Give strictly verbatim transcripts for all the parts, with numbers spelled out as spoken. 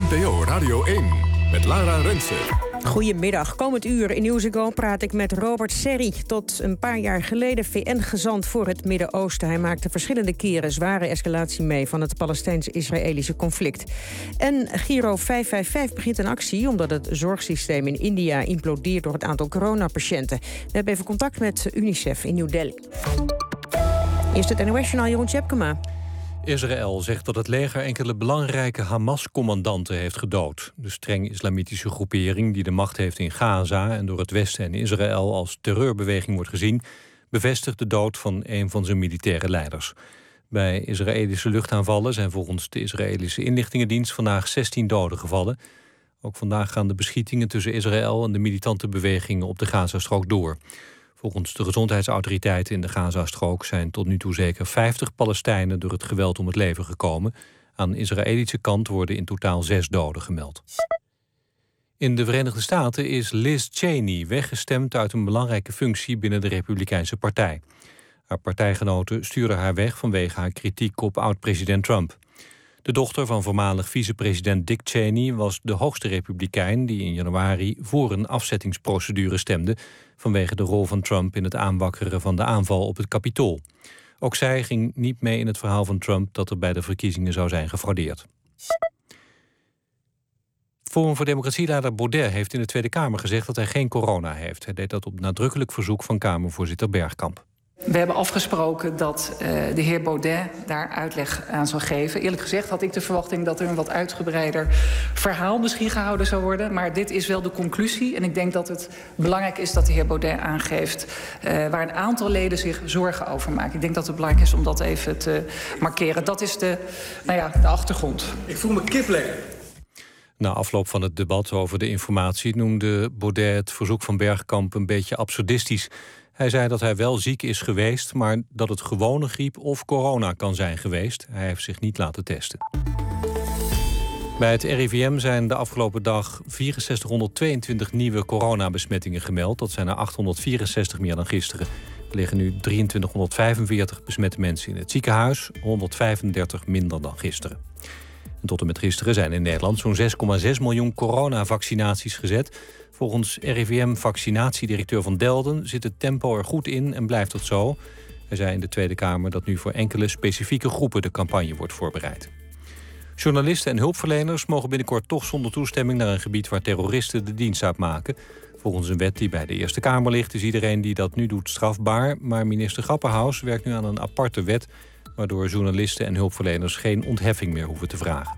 N P O Radio één met Lara Rensen. Goedemiddag. Komend uur in Nieuws en Go praat ik met Robert Serri. Tot een paar jaar geleden V N-gezant voor het Midden-Oosten. Hij maakte verschillende keren zware escalatie mee van het Palestijns-Israëlische conflict. En Giro vijf vijf vijf begint een actie omdat het zorgsysteem in India implodeert door het aantal coronapatiënten. We hebben even contact met UNICEF in New Delhi. Eerst het N O S-journaal Jeroen Tjepkema. Israël zegt dat het leger enkele belangrijke Hamas-commandanten heeft gedood. De streng islamitische groepering die de macht heeft in Gaza en door het Westen en Israël als terreurbeweging wordt gezien, bevestigt de dood van een van zijn militaire leiders. Bij Israëlische luchtaanvallen zijn volgens de Israëlische inlichtingendienst vandaag zestien doden gevallen. Ook vandaag gaan de beschietingen tussen Israël en de militante bewegingen op de Gazastrook door. Volgens de gezondheidsautoriteiten in de Gazastrook zijn tot nu toe zeker vijftig Palestijnen door het geweld om het leven gekomen. Aan de Israëlische kant worden in totaal zes doden gemeld. In de Verenigde Staten is Liz Cheney weggestemd uit een belangrijke functie binnen de Republikeinse Partij. Haar partijgenoten stuurden haar weg vanwege haar kritiek op oud-president Trump. De dochter van voormalig vicepresident Dick Cheney was de hoogste republikein die in januari voor een afzettingsprocedure stemde vanwege de rol van Trump in het aanwakkeren van de aanval op het Capitool. Ook zij ging niet mee in het verhaal van Trump dat er bij de verkiezingen zou zijn gefraudeerd. Forum voor Democratie-leider Baudet heeft in de Tweede Kamer gezegd dat hij geen corona heeft. Hij deed dat op nadrukkelijk verzoek van Kamervoorzitter Bergkamp. We hebben afgesproken dat uh, de heer Baudet daar uitleg aan zal geven. Eerlijk gezegd had ik de verwachting dat er een wat uitgebreider verhaal misschien gehouden zou worden. Maar dit is wel de conclusie. En ik denk dat het belangrijk is dat de heer Baudet aangeeft uh, waar een aantal leden zich zorgen over maken. Ik denk dat het belangrijk is om dat even te markeren. Dat is de, nou ja, de achtergrond. Ik voel me kip leggen. Na afloop van het debat over de informatie noemde Baudet het verzoek van Bergkamp een beetje absurdistisch. Hij zei dat hij wel ziek is geweest, maar dat het gewone griep of corona kan zijn geweest. Hij heeft zich niet laten testen. Bij het R I V M zijn de afgelopen dag vierenzestighonderdtweeëntwintig nieuwe coronabesmettingen gemeld. Dat zijn er achthonderdvierenzestig meer dan gisteren. Er liggen nu drieëntwintighonderdvijfenveertig besmette mensen in het ziekenhuis, honderdvijfendertig minder dan gisteren. En tot en met gisteren zijn in Nederland zo'n zes komma zes miljoen coronavaccinaties gezet. Volgens R I V M-vaccinatiedirecteur Van Delden zit het tempo er goed in en blijft het zo. Hij zei in de Tweede Kamer dat nu voor enkele specifieke groepen de campagne wordt voorbereid. Journalisten en hulpverleners mogen binnenkort toch zonder toestemming naar een gebied waar terroristen de dienst uitmaken. Volgens een wet die bij de Eerste Kamer ligt is iedereen die dat nu doet strafbaar. Maar minister Grapperhaus werkt nu aan een aparte wet waardoor journalisten en hulpverleners geen ontheffing meer hoeven te vragen.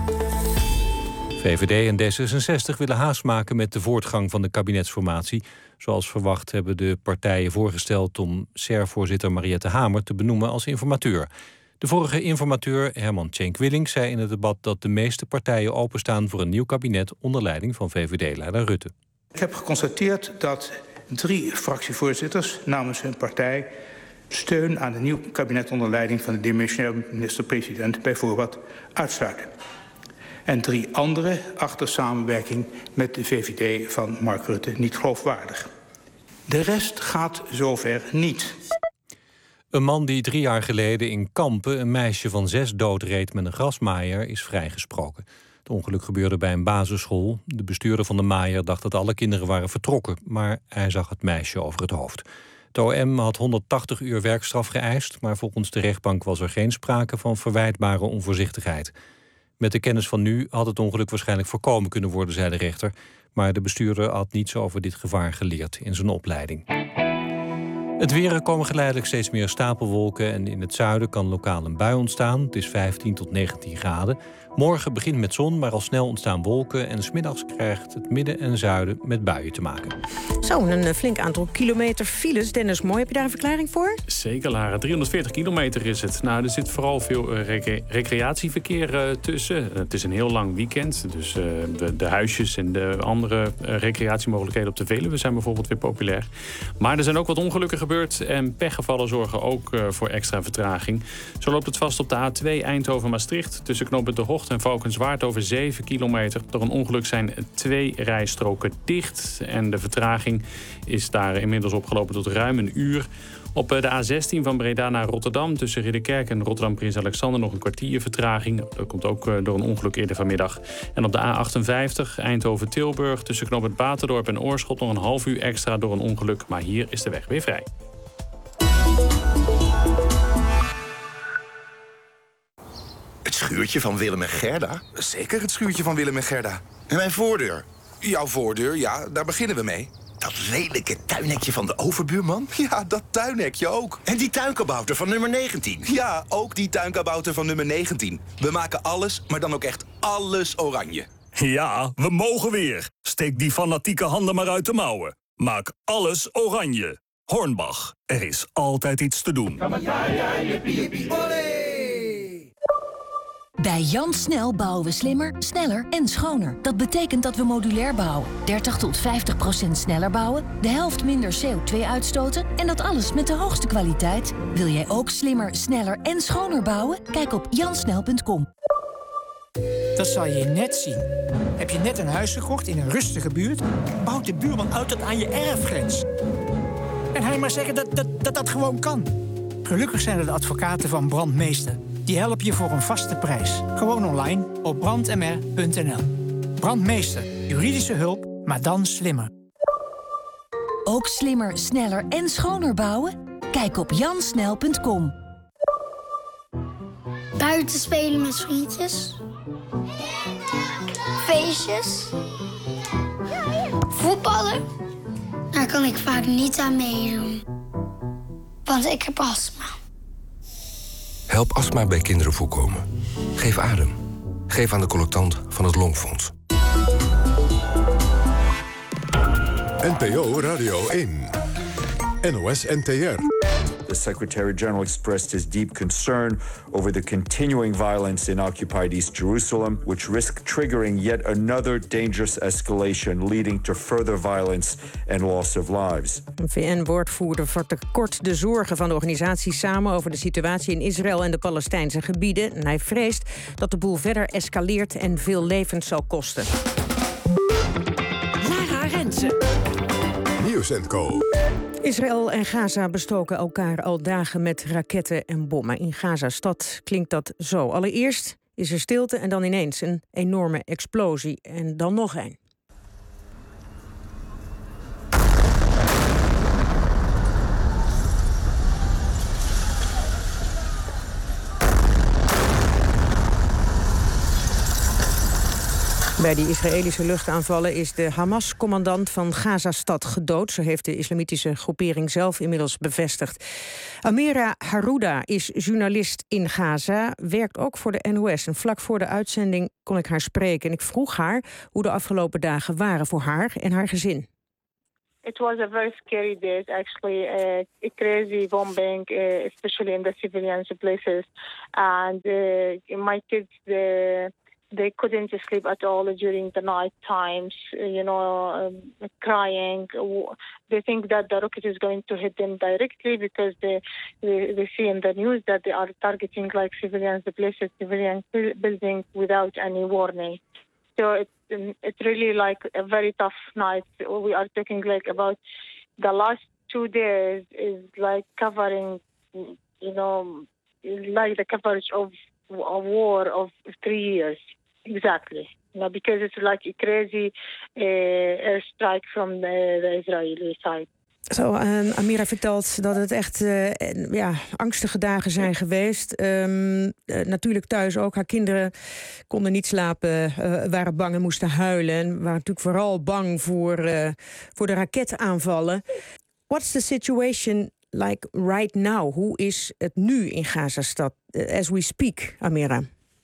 V V D en D zesenzestig willen haast maken met de voortgang van de kabinetsformatie. Zoals verwacht hebben de partijen voorgesteld om S E R-voorzitter Mariette Hamer te benoemen als informateur. De vorige informateur, Herman Cenk Willink, zei in het debat dat de meeste partijen openstaan voor een nieuw kabinet onder leiding van V V D-leider Rutte. Ik heb geconstateerd dat drie fractievoorzitters namens hun partij steun aan een nieuw kabinet onder leiding van de demissionair minister-president bij voorbaat uitsluiten. En drie anderen achter samenwerking met de V V D van Mark Rutte niet geloofwaardig. De rest gaat zover niet. Een man die drie jaar geleden in Kampen een meisje van zes doodreed met een grasmaaier is vrijgesproken. Het ongeluk gebeurde bij een basisschool. De bestuurder van de maaier dacht dat alle kinderen waren vertrokken, maar hij zag het meisje over het hoofd. Het O M had honderdtachtig uur werkstraf geëist, maar volgens de rechtbank was er geen sprake van verwijtbare onvoorzichtigheid. Met de kennis van nu had het ongeluk waarschijnlijk voorkomen kunnen worden, zei de rechter. Maar de bestuurder had niets over dit gevaar geleerd in zijn opleiding. Het weer, er komen geleidelijk steeds meer stapelwolken en in het zuiden kan lokaal een bui ontstaan. Het is vijftien tot negentien graden. Morgen begint met zon, maar al snel ontstaan wolken en 's middags krijgt het midden en zuiden met buien te maken. Zo, een flink aantal kilometer files. Dennis Mooi, heb je daar een verklaring voor? Zeker, Lara. driehonderdveertig kilometer is het. Nou, er zit vooral veel uh, rec- recreatieverkeer uh, tussen. Uh, het is een heel lang weekend, dus uh, de, de huisjes en de andere uh, recreatiemogelijkheden op de Veluwe zijn bijvoorbeeld weer populair. Maar er zijn ook wat ongelukken gebeurd en pechgevallen zorgen ook uh, voor extra vertraging. Zo loopt het vast op de A twee Eindhoven-Maastricht tussen knooppunt De Hocht en Valkenswaard over zeven kilometer. Door een ongeluk zijn twee rijstroken dicht en de vertraging is daar inmiddels opgelopen tot ruim een uur. Op de A zestien van Breda naar Rotterdam tussen Ridderkerk en Rotterdam Prins Alexander nog een kwartier vertraging. Dat komt ook door een ongeluk eerder vanmiddag. En op de A achtenvijftig Eindhoven-Tilburg tussen Knooppunt Baterdorp en Oorschot nog een half uur extra door een ongeluk. Maar hier is de weg weer vrij. Het schuurtje van Willem en Gerda? Zeker het schuurtje van Willem en Gerda. En mijn voordeur? Jouw voordeur, ja, daar beginnen we mee. Dat lelijke tuinhekje van de overbuurman? Ja, dat tuinhekje ook. En die tuinkabouter van nummer negentien? Ja, ook die tuinkabouter van nummer negentien. We maken alles, maar dan ook echt alles oranje. Ja, we mogen weer. Steek die fanatieke handen maar uit de mouwen. Maak alles oranje. Hornbach, er is altijd iets te doen. Bij Jan Snel bouwen we slimmer, sneller en schoner. Dat betekent dat we modulair bouwen. dertig tot vijftig procent sneller bouwen, de helft minder C O twee uitstoten... en dat alles met de hoogste kwaliteit. Wil jij ook slimmer, sneller en schoner bouwen? Kijk op jansnel punt com. Dat zal je net zien. Heb je net een huis gekocht in een rustige buurt? Bouwt de buurman uit tot aan je erfgrens. En hij maar zeggen dat dat, dat dat gewoon kan. Gelukkig zijn er de advocaten van Brandmeester. Die helpen je voor een vaste prijs. Gewoon online op brand m r punt n l. Brandmeester. Juridische hulp, maar dan slimmer. Ook slimmer, sneller en schoner bouwen? Kijk op jansnel punt com. Buiten spelen met vriendjes. Feestjes. Voetballen. Daar kan ik vaak niet aan meedoen. Want ik heb astma. Help astma bij kinderen voorkomen. Geef adem. Geef aan de collectant van het Longfonds. N P O Radio één. N O S N T R. The Secretary-General expressed his deep concern over the continuing violence in occupied East Jerusalem, which risk triggering yet another dangerous escalation, leading to further violence and loss of lives. Een V N-woordvoerder vatte kort de zorgen van de organisatie samen over de situatie in Israël en de Palestijnse gebieden. En hij vreest dat de boel verder escaleert en veel levens zal kosten. Lara Rensen. Nieuws en Co. Israël en Gaza bestoken elkaar al dagen met raketten en bommen. In Gaza-stad klinkt dat zo. Allereerst is er stilte en dan ineens een enorme explosie. En dan nog een. Bij die Israëlische luchtaanvallen is de Hamas-commandant van Gaza-stad gedood. Zo heeft de islamitische groepering zelf inmiddels bevestigd. Amira Harouda is journalist in Gaza, werkt ook voor de N O S. En vlak voor de uitzending kon ik haar spreken. En ik vroeg haar hoe de afgelopen dagen waren voor haar en haar gezin. It was a very scary day, actually. Uh, a crazy bombing, uh, especially in the civilian places. And uh, my kids... Uh, They couldn't sleep at all during the night times, you know, um, crying. They think that the rocket is going to hit them directly because they, they they see in the news that they are targeting like civilians, the places, civilian buildings without any warning. So it's it's really like a very tough night. We are talking like about the last two days is like covering, you know, like the coverage of a war of three years. Exactly. You know, because it's like a crazy uh, airstrike from the, the Israeli side. Zo, uh, Amira vertelt dat het echt uh, ja, angstige dagen zijn geweest. Um, uh, natuurlijk thuis ook. Haar kinderen konden niet slapen, uh, waren bang en moesten huilen. En waren natuurlijk vooral bang voor, uh, voor de raketaanvallen. What's the situation like right now? Hoe is het nu in Gaza-stad, uh, as we speak, Amira?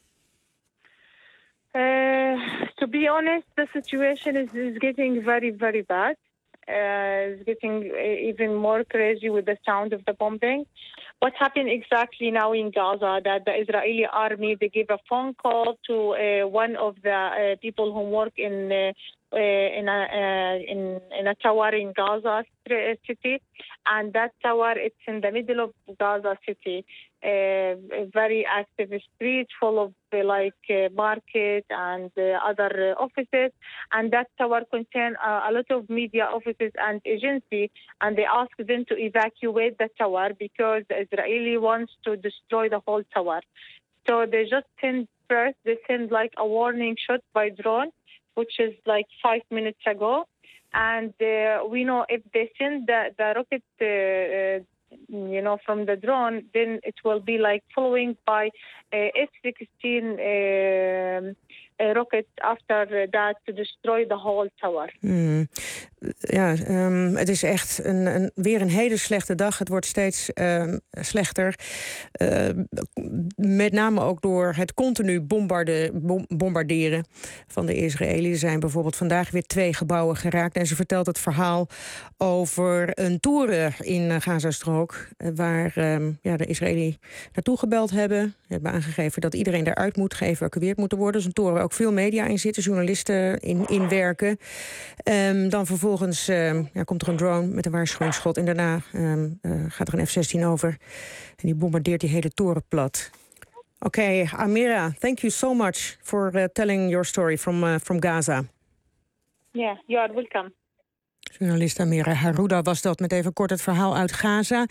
Uh, to be honest, the situation is, is getting very, very bad. Uh, it's getting even more crazy with the sound of the bombing. What happened exactly now in Gaza, that the Israeli army, they gave a phone call to uh, one of the uh, people who work in uh, uh, in, a, uh, in in a tower in Gaza city, and that tower, it's in the middle of Gaza city. a very active street full of uh, like uh, market and uh, other uh, offices, and that tower contain uh, a lot of media offices and agency, and they asked them to evacuate the tower because the Israeli wants to destroy the whole tower. So they just send first, they send like a warning shot by drone, which is like five minutes ago, and uh, we know if they send the, the rocket uh, uh, you know, from the drone, then it will be like following by uh, F sixteen uh, uh, rockets after that to destroy the whole tower. Mm. Ja, um, het is echt een, een, weer een hele slechte dag. Het wordt steeds um, slechter. Uh, met name ook door het continu bombarde, bom, bombarderen van de Israëliërs. Er zijn bijvoorbeeld vandaag weer twee gebouwen geraakt. En ze vertelt het verhaal over een toren in Gazastrook, waar um, ja, de Israëliërs naartoe gebeld hebben. Ze hebben aangegeven dat iedereen daaruit moet, geëvacueerd moet worden. Dat is een toren waar ook veel media in zitten, journalisten in, in werken. Um, dan vervolgens Vervolgens uh, ja, komt er een drone met een waarschuwingsschot en daarna um, uh, gaat er een F zestien over en die bombardeert die hele toren plat. Oké, okay, Amira, thank you so much for uh, telling your story from, uh, from Gaza. Yeah, you are welcome. Journalist Amira Harouda was dat, met even kort het verhaal uit Gaza.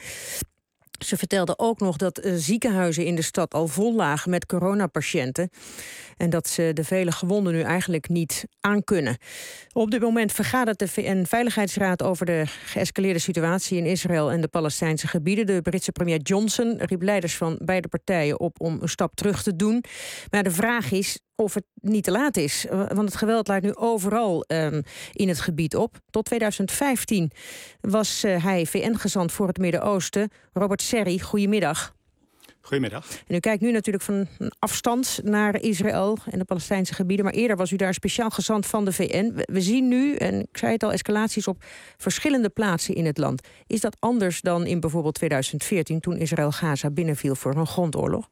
Ze vertelde ook nog dat uh, ziekenhuizen in de stad al vol lagen met coronapatiënten. En dat ze de vele gewonden nu eigenlijk niet aankunnen. Op dit moment vergadert de V N-veiligheidsraad over de geëscaleerde situatie in Israël en de Palestijnse gebieden. De Britse premier Johnson riep leiders van beide partijen op om een stap terug te doen. Maar de vraag is of het niet te laat is. Want het geweld laat nu overal um, in het gebied op. Tot tweeduizend vijftien was uh, hij V N-gezant voor het Midden-Oosten. Robert Serry, goedemiddag. Goedemiddag. En u kijkt nu natuurlijk van afstand naar Israël en de Palestijnse gebieden. Maar eerder was u daar speciaal gezant van de V N. We zien nu, en ik zei het al, escalaties op verschillende plaatsen in het land. Is dat anders dan in bijvoorbeeld tweeduizend veertien... toen Israël Gaza binnenviel voor een grondoorlog?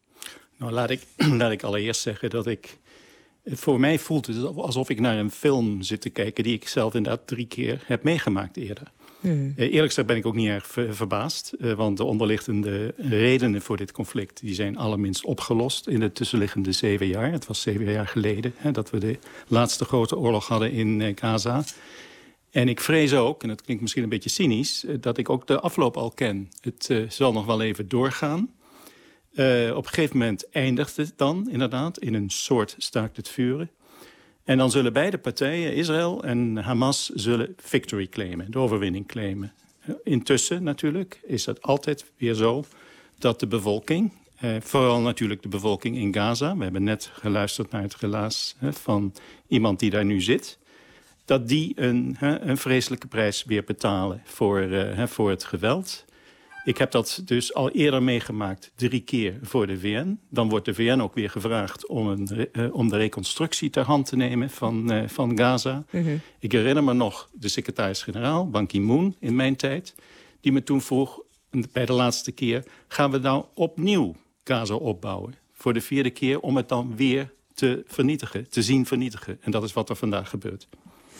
Nou, laat ik, laat ik allereerst zeggen dat ik... Voor mij voelt het alsof ik naar een film zit te kijken die ik zelf inderdaad drie keer heb meegemaakt eerder. Hmm. Uh, eerlijk gezegd ben ik ook niet erg ver, verbaasd. Uh, want de onderliggende redenen voor dit conflict die zijn allerminst opgelost in de tussenliggende zeven jaar. Het was zeven jaar geleden hè, dat we de laatste grote oorlog hadden in uh, Gaza. En ik vrees ook, en dat klinkt misschien een beetje cynisch, uh, dat ik ook de afloop al ken. Het uh, zal nog wel even doorgaan. Uh, op een gegeven moment eindigt het dan inderdaad in een soort staakt het vuren. En dan zullen beide partijen, Israël en Hamas, zullen victory claimen, de overwinning claimen. Intussen natuurlijk is het altijd weer zo dat de bevolking, eh, vooral natuurlijk de bevolking in Gaza, we hebben net geluisterd naar het relaas hè, van iemand die daar nu zit, dat die een, hè, een vreselijke prijs weer betalen voor, uh, hè, voor het geweld. Ik heb dat dus al eerder meegemaakt, drie keer voor de V N. Dan wordt de V N ook weer gevraagd om, een, uh, om de reconstructie ter hand te nemen van, uh, van Gaza. Mm-hmm. Ik herinner me nog de secretaris-generaal, Ban Ki-moon, in mijn tijd, die me toen vroeg, bij de laatste keer, gaan we nou opnieuw Gaza opbouwen? Voor de vierde keer om het dan weer te vernietigen, te zien vernietigen. En dat is wat er vandaag gebeurt.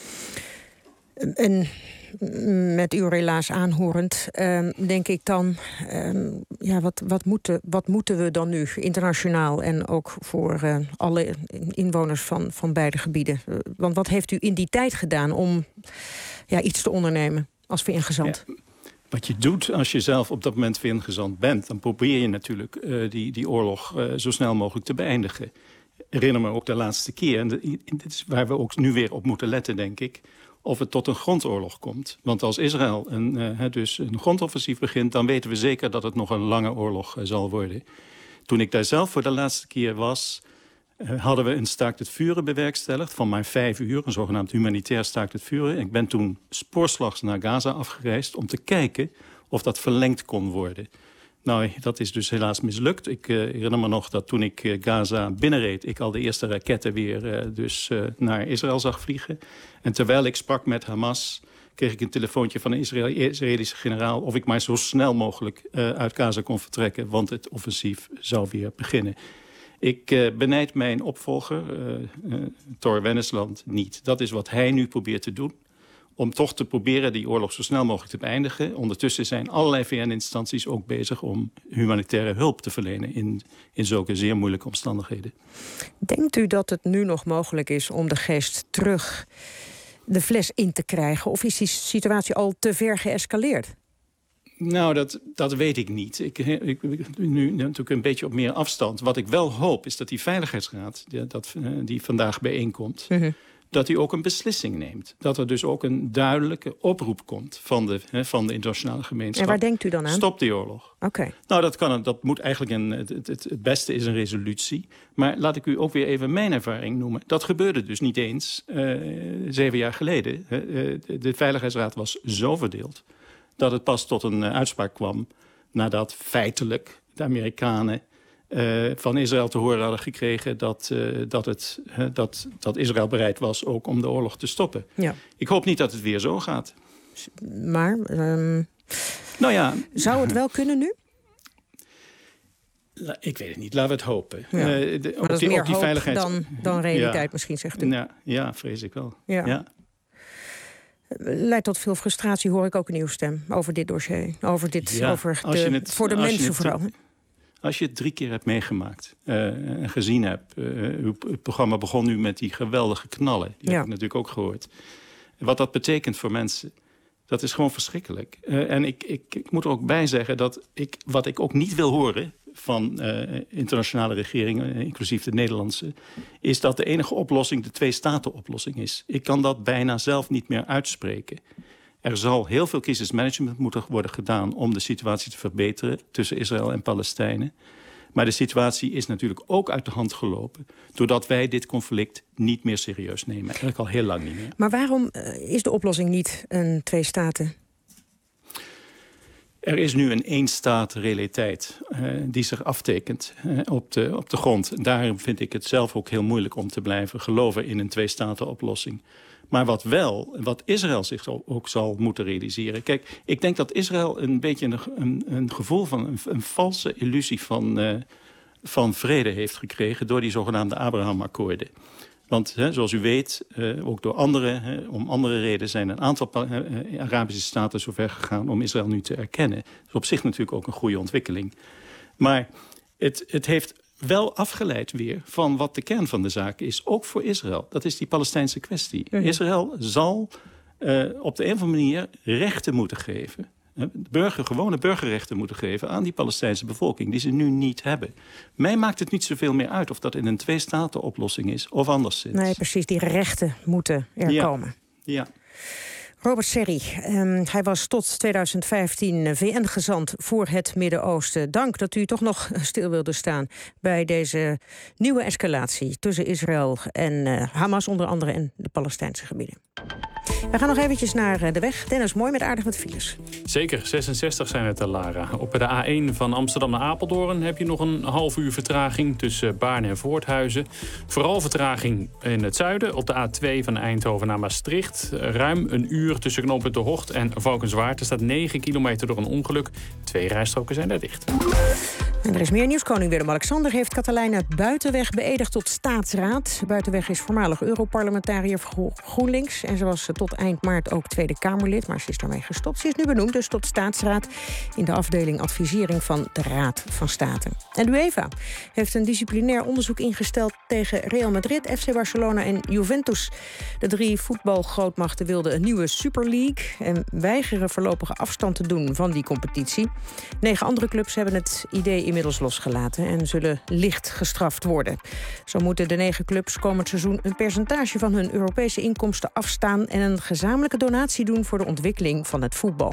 En met uw relaas aanhorend, uh, denk ik dan, uh, ja, wat, wat, moeten, wat moeten we dan nu internationaal en ook voor uh, alle inwoners van, van beide gebieden? Uh, want wat heeft u in die tijd gedaan om ja, iets te ondernemen als V N-gezant? Ja. Wat je doet als je zelf op dat moment V N-gezant bent, dan probeer je natuurlijk uh, die, die oorlog uh, zo snel mogelijk te beëindigen. Herinner me ook de laatste keer, en dit is waar we ook nu weer op moeten letten, denk ik, of het tot een grondoorlog komt. Want als Israël een, uh, dus een grondoffensief begint, dan weten we zeker dat het nog een lange oorlog uh, zal worden. Toen ik daar zelf voor de laatste keer was, uh, hadden we een staakt het vuren bewerkstelligd van maar vijf uur, een zogenaamd humanitair staakt het vuren. Ik ben toen spoorslags naar Gaza afgereisd om te kijken of dat verlengd kon worden. Nou, dat is dus helaas mislukt. Ik uh, herinner me nog dat toen ik uh, Gaza binnenreed, ik al de eerste raketten weer uh, dus, uh, naar Israël zag vliegen. En terwijl ik sprak met Hamas, kreeg ik een telefoontje van een Israël- Israëlische generaal of ik maar zo snel mogelijk uh, uit Gaza kon vertrekken, want het offensief zou weer beginnen. Ik uh, benijd mijn opvolger, uh, uh, Tor Wennesland, niet. Dat is wat hij nu probeert te doen. om toch te proberen die oorlog zo snel mogelijk te beëindigen. Ondertussen zijn allerlei V N-instanties ook bezig om humanitaire hulp te verlenen in, in zulke zeer moeilijke omstandigheden. Denkt u dat het nu nog mogelijk is om de geest terug de fles in te krijgen? Of is die situatie al te ver geëscaleerd? Nou, dat, dat weet ik niet. Ik, ik, nu natuurlijk een beetje op meer afstand. Wat ik wel hoop is dat die Veiligheidsraad, die, dat, die vandaag bijeenkomt, mm-hmm. dat die ook een beslissing neemt. Dat er dus ook een duidelijke oproep komt van de, he, van de internationale gemeenschap. En waar denkt u dan aan? Stop die oorlog. Oké. Okay. Nou, dat, kan, dat moet eigenlijk een, het, het, het beste is een resolutie. Maar laat ik u ook weer even mijn ervaring noemen. Dat gebeurde dus niet eens uh, zeven jaar geleden. Uh, de, de Veiligheidsraad was zo verdeeld dat het pas tot een uh, uitspraak kwam nadat feitelijk de Amerikanen uh, van Israël te horen hadden gekregen dat, uh, dat, het, uh, dat, dat Israël bereid was ook om de oorlog te stoppen. Ja. Ik hoop niet dat het weer zo gaat. Maar um, nou ja, zou het wel kunnen nu? Ik weet het niet, laten we het hopen. Ja. Uh, de, maar dat is meer die hoop veiligheids... dan, dan realiteit ja. misschien, zegt u. Ja, ja, vrees ik wel. Ja. Ja. Leidt tot veel frustratie, hoor ik ook een nieuwe stem over dit dossier. Over dit, ja, over de, het, voor de mensen het, vooral. Als je het drie keer hebt meegemaakt uh, en gezien hebt. Uh, uw, het programma begon nu met die geweldige knallen. Die ja. heb ik natuurlijk ook gehoord. Wat dat betekent voor mensen, dat is gewoon verschrikkelijk. Uh, en ik, ik, ik moet er ook bij zeggen dat ik, wat ik ook niet wil horen van uh, internationale regeringen, inclusief de Nederlandse, is dat de enige oplossing de twee-staten-oplossing is. Ik kan dat bijna zelf niet meer uitspreken. Er zal heel veel crisismanagement moeten worden gedaan om de situatie te verbeteren tussen Israël en Palestijnen. Maar de situatie is natuurlijk ook uit de hand gelopen doordat wij dit conflict niet meer serieus nemen. Eigenlijk al heel lang niet meer. Maar waarom uh, is de oplossing niet een twee-staten? Er is nu een één-staat-realiteit uh, die zich aftekent uh, op, de, op de grond. Daarom vind ik het zelf ook heel moeilijk om te blijven geloven in een twee-staten-oplossing. Maar wat wel, wat Israël zich ook zal moeten realiseren. Kijk, ik denk dat Israël een beetje een, een, een gevoel van een, een valse illusie van, uh, van vrede heeft gekregen door die zogenaamde Abraham-akkoorden. Want hè, zoals u weet, uh, ook door anderen, hè, om andere redenen zijn een aantal uh, Arabische staten zover gegaan om Israël nu te erkennen. Dat is op zich natuurlijk ook een goede ontwikkeling. Maar het, het heeft wel afgeleid weer van wat de kern van de zaak is. Ook voor Israël. Dat is die Palestijnse kwestie. Ja, ja. Israël zal uh, op de een of andere manier rechten moeten geven. Burger, gewone burgerrechten moeten geven aan die Palestijnse bevolking, die ze nu niet hebben. Mij maakt het niet zoveel meer uit of dat in een twee-staten-oplossing is of anderszins. Nee, precies, die rechten moeten er ja. komen. Ja. Robert Serry, um, hij was tot twintig vijftien V N-gezant voor het Midden-Oosten. Dank dat u toch nog stil wilde staan bij deze nieuwe escalatie tussen Israël en uh, Hamas, onder andere, en de Palestijnse gebieden. We gaan nog eventjes naar de weg. Dennis, mooi met aardig wat files. Zeker, zesenzestig zijn het er, Lara. Op de A één van Amsterdam naar Apeldoorn heb je nog een half uur vertraging tussen Baarn en Voorthuizen. Vooral vertraging in het zuiden. Op de A twee van Eindhoven naar Maastricht. Ruim een uur tussen knooppunt De Hocht en Valkenswaard. Er staat negen kilometer door een ongeluk. Twee rijstroken zijn daar dicht. En er is meer nieuws. Koning Willem-Alexander heeft Katelijne Buitenweg beëdigd tot staatsraad. Buitenweg is voormalig Europarlementariër voor GroenLinks. En ze was tot eind maart ook Tweede Kamerlid, maar ze is daarmee gestopt. Ze is nu benoemd dus tot staatsraad in de afdeling advisering van de Raad van State. En de UEFA heeft een disciplinair onderzoek ingesteld tegen Real Madrid, F C Barcelona en Juventus. De drie voetbalgrootmachten wilden een nieuwe Super League en weigeren voorlopige afstand te doen van die competitie. Negen andere clubs hebben het idee inmiddels losgelaten en zullen licht gestraft worden. Zo moeten de negen clubs komend seizoen een percentage van hun Europese inkomsten afstaan en een gezamenlijke donatie doen voor de ontwikkeling van het voetbal.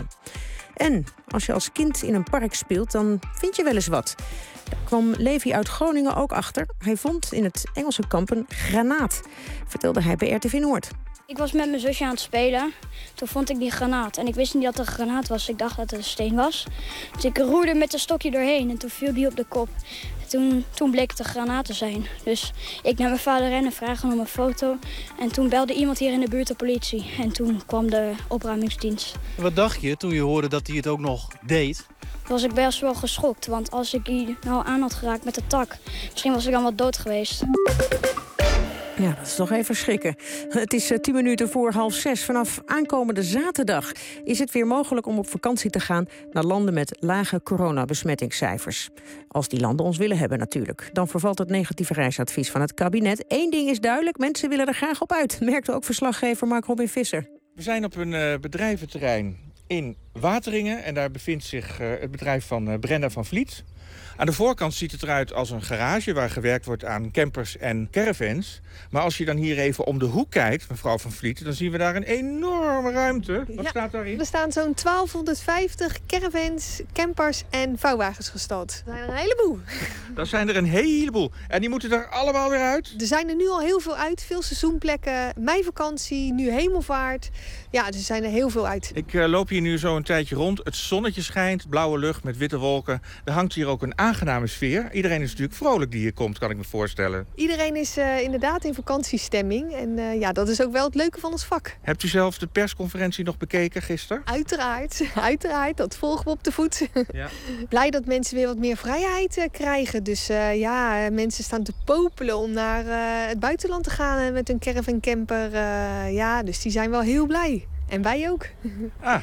En als je als kind in een park speelt, dan vind je wel eens wat. Daar kwam Levi uit Groningen ook achter. Hij vond in het Engelse kamp een granaat, vertelde hij bij R T V Noord. Ik was met mijn zusje aan het spelen. Toen vond ik die granaat. En ik wist niet dat het een granaat was. Ik dacht dat het een steen was. Dus ik roerde met een stokje doorheen. En toen viel die op de kop. En toen, toen bleek het een granaat te zijn. Dus ik naar mijn vader rennen, vragen om een foto. En toen belde iemand hier in de buurt de politie. En toen kwam de opruimingsdienst. Wat dacht je toen je hoorde dat hij het ook nog deed? Was ik best wel geschokt. Want als ik die nou aan had geraakt met de tak, misschien was ik dan wel dood geweest. Ja, dat is toch even schrikken. Het is uh, tien minuten voor half zes. Vanaf aankomende zaterdag is het weer mogelijk om op vakantie te gaan naar landen met lage coronabesmettingscijfers. Als die landen ons willen hebben natuurlijk. Dan vervalt het negatieve reisadvies van het kabinet. Eén ding is duidelijk, mensen willen er graag op uit. Merkte ook verslaggever Mark Robin Visser. We zijn op een uh, bedrijventerrein in Wateringen. En daar bevindt zich uh, het bedrijf van uh, Brenda van Vliet. Aan de voorkant ziet het eruit als een garage waar gewerkt wordt aan campers en caravans. Maar als je dan hier even om de hoek kijkt, mevrouw van Vliet, dan zien we daar een enorme ruimte. Wat ja, staat daarin? Er staan zo'n twaalfhonderdvijftig caravans, campers en vouwwagens gestald. Er zijn er een heleboel. Dat zijn er een heleboel. En die moeten er allemaal weer uit? Er zijn er nu al heel veel uit. Veel seizoenplekken, meivakantie, nu hemelvaart. Ja, er zijn er heel veel uit. Ik uh, loop hier nu zo een tijdje rond. Het zonnetje schijnt, blauwe lucht met witte wolken. Er hangt hier ook een aangename sfeer. Iedereen is natuurlijk vrolijk die hier komt, kan ik me voorstellen. Iedereen is uh, inderdaad in vakantiestemming. En uh, ja, dat is ook wel het leuke van ons vak. Hebt u zelf de persconferentie nog bekeken gisteren? Uiteraard, uiteraard. Dat volgen we op de voet. Ja. Blij dat mensen weer wat meer vrijheid uh, krijgen. Dus uh, ja, mensen staan te popelen om naar uh, het buitenland te gaan met een caravan camper. Uh, ja, dus die zijn wel heel blij. En wij ook. Ah,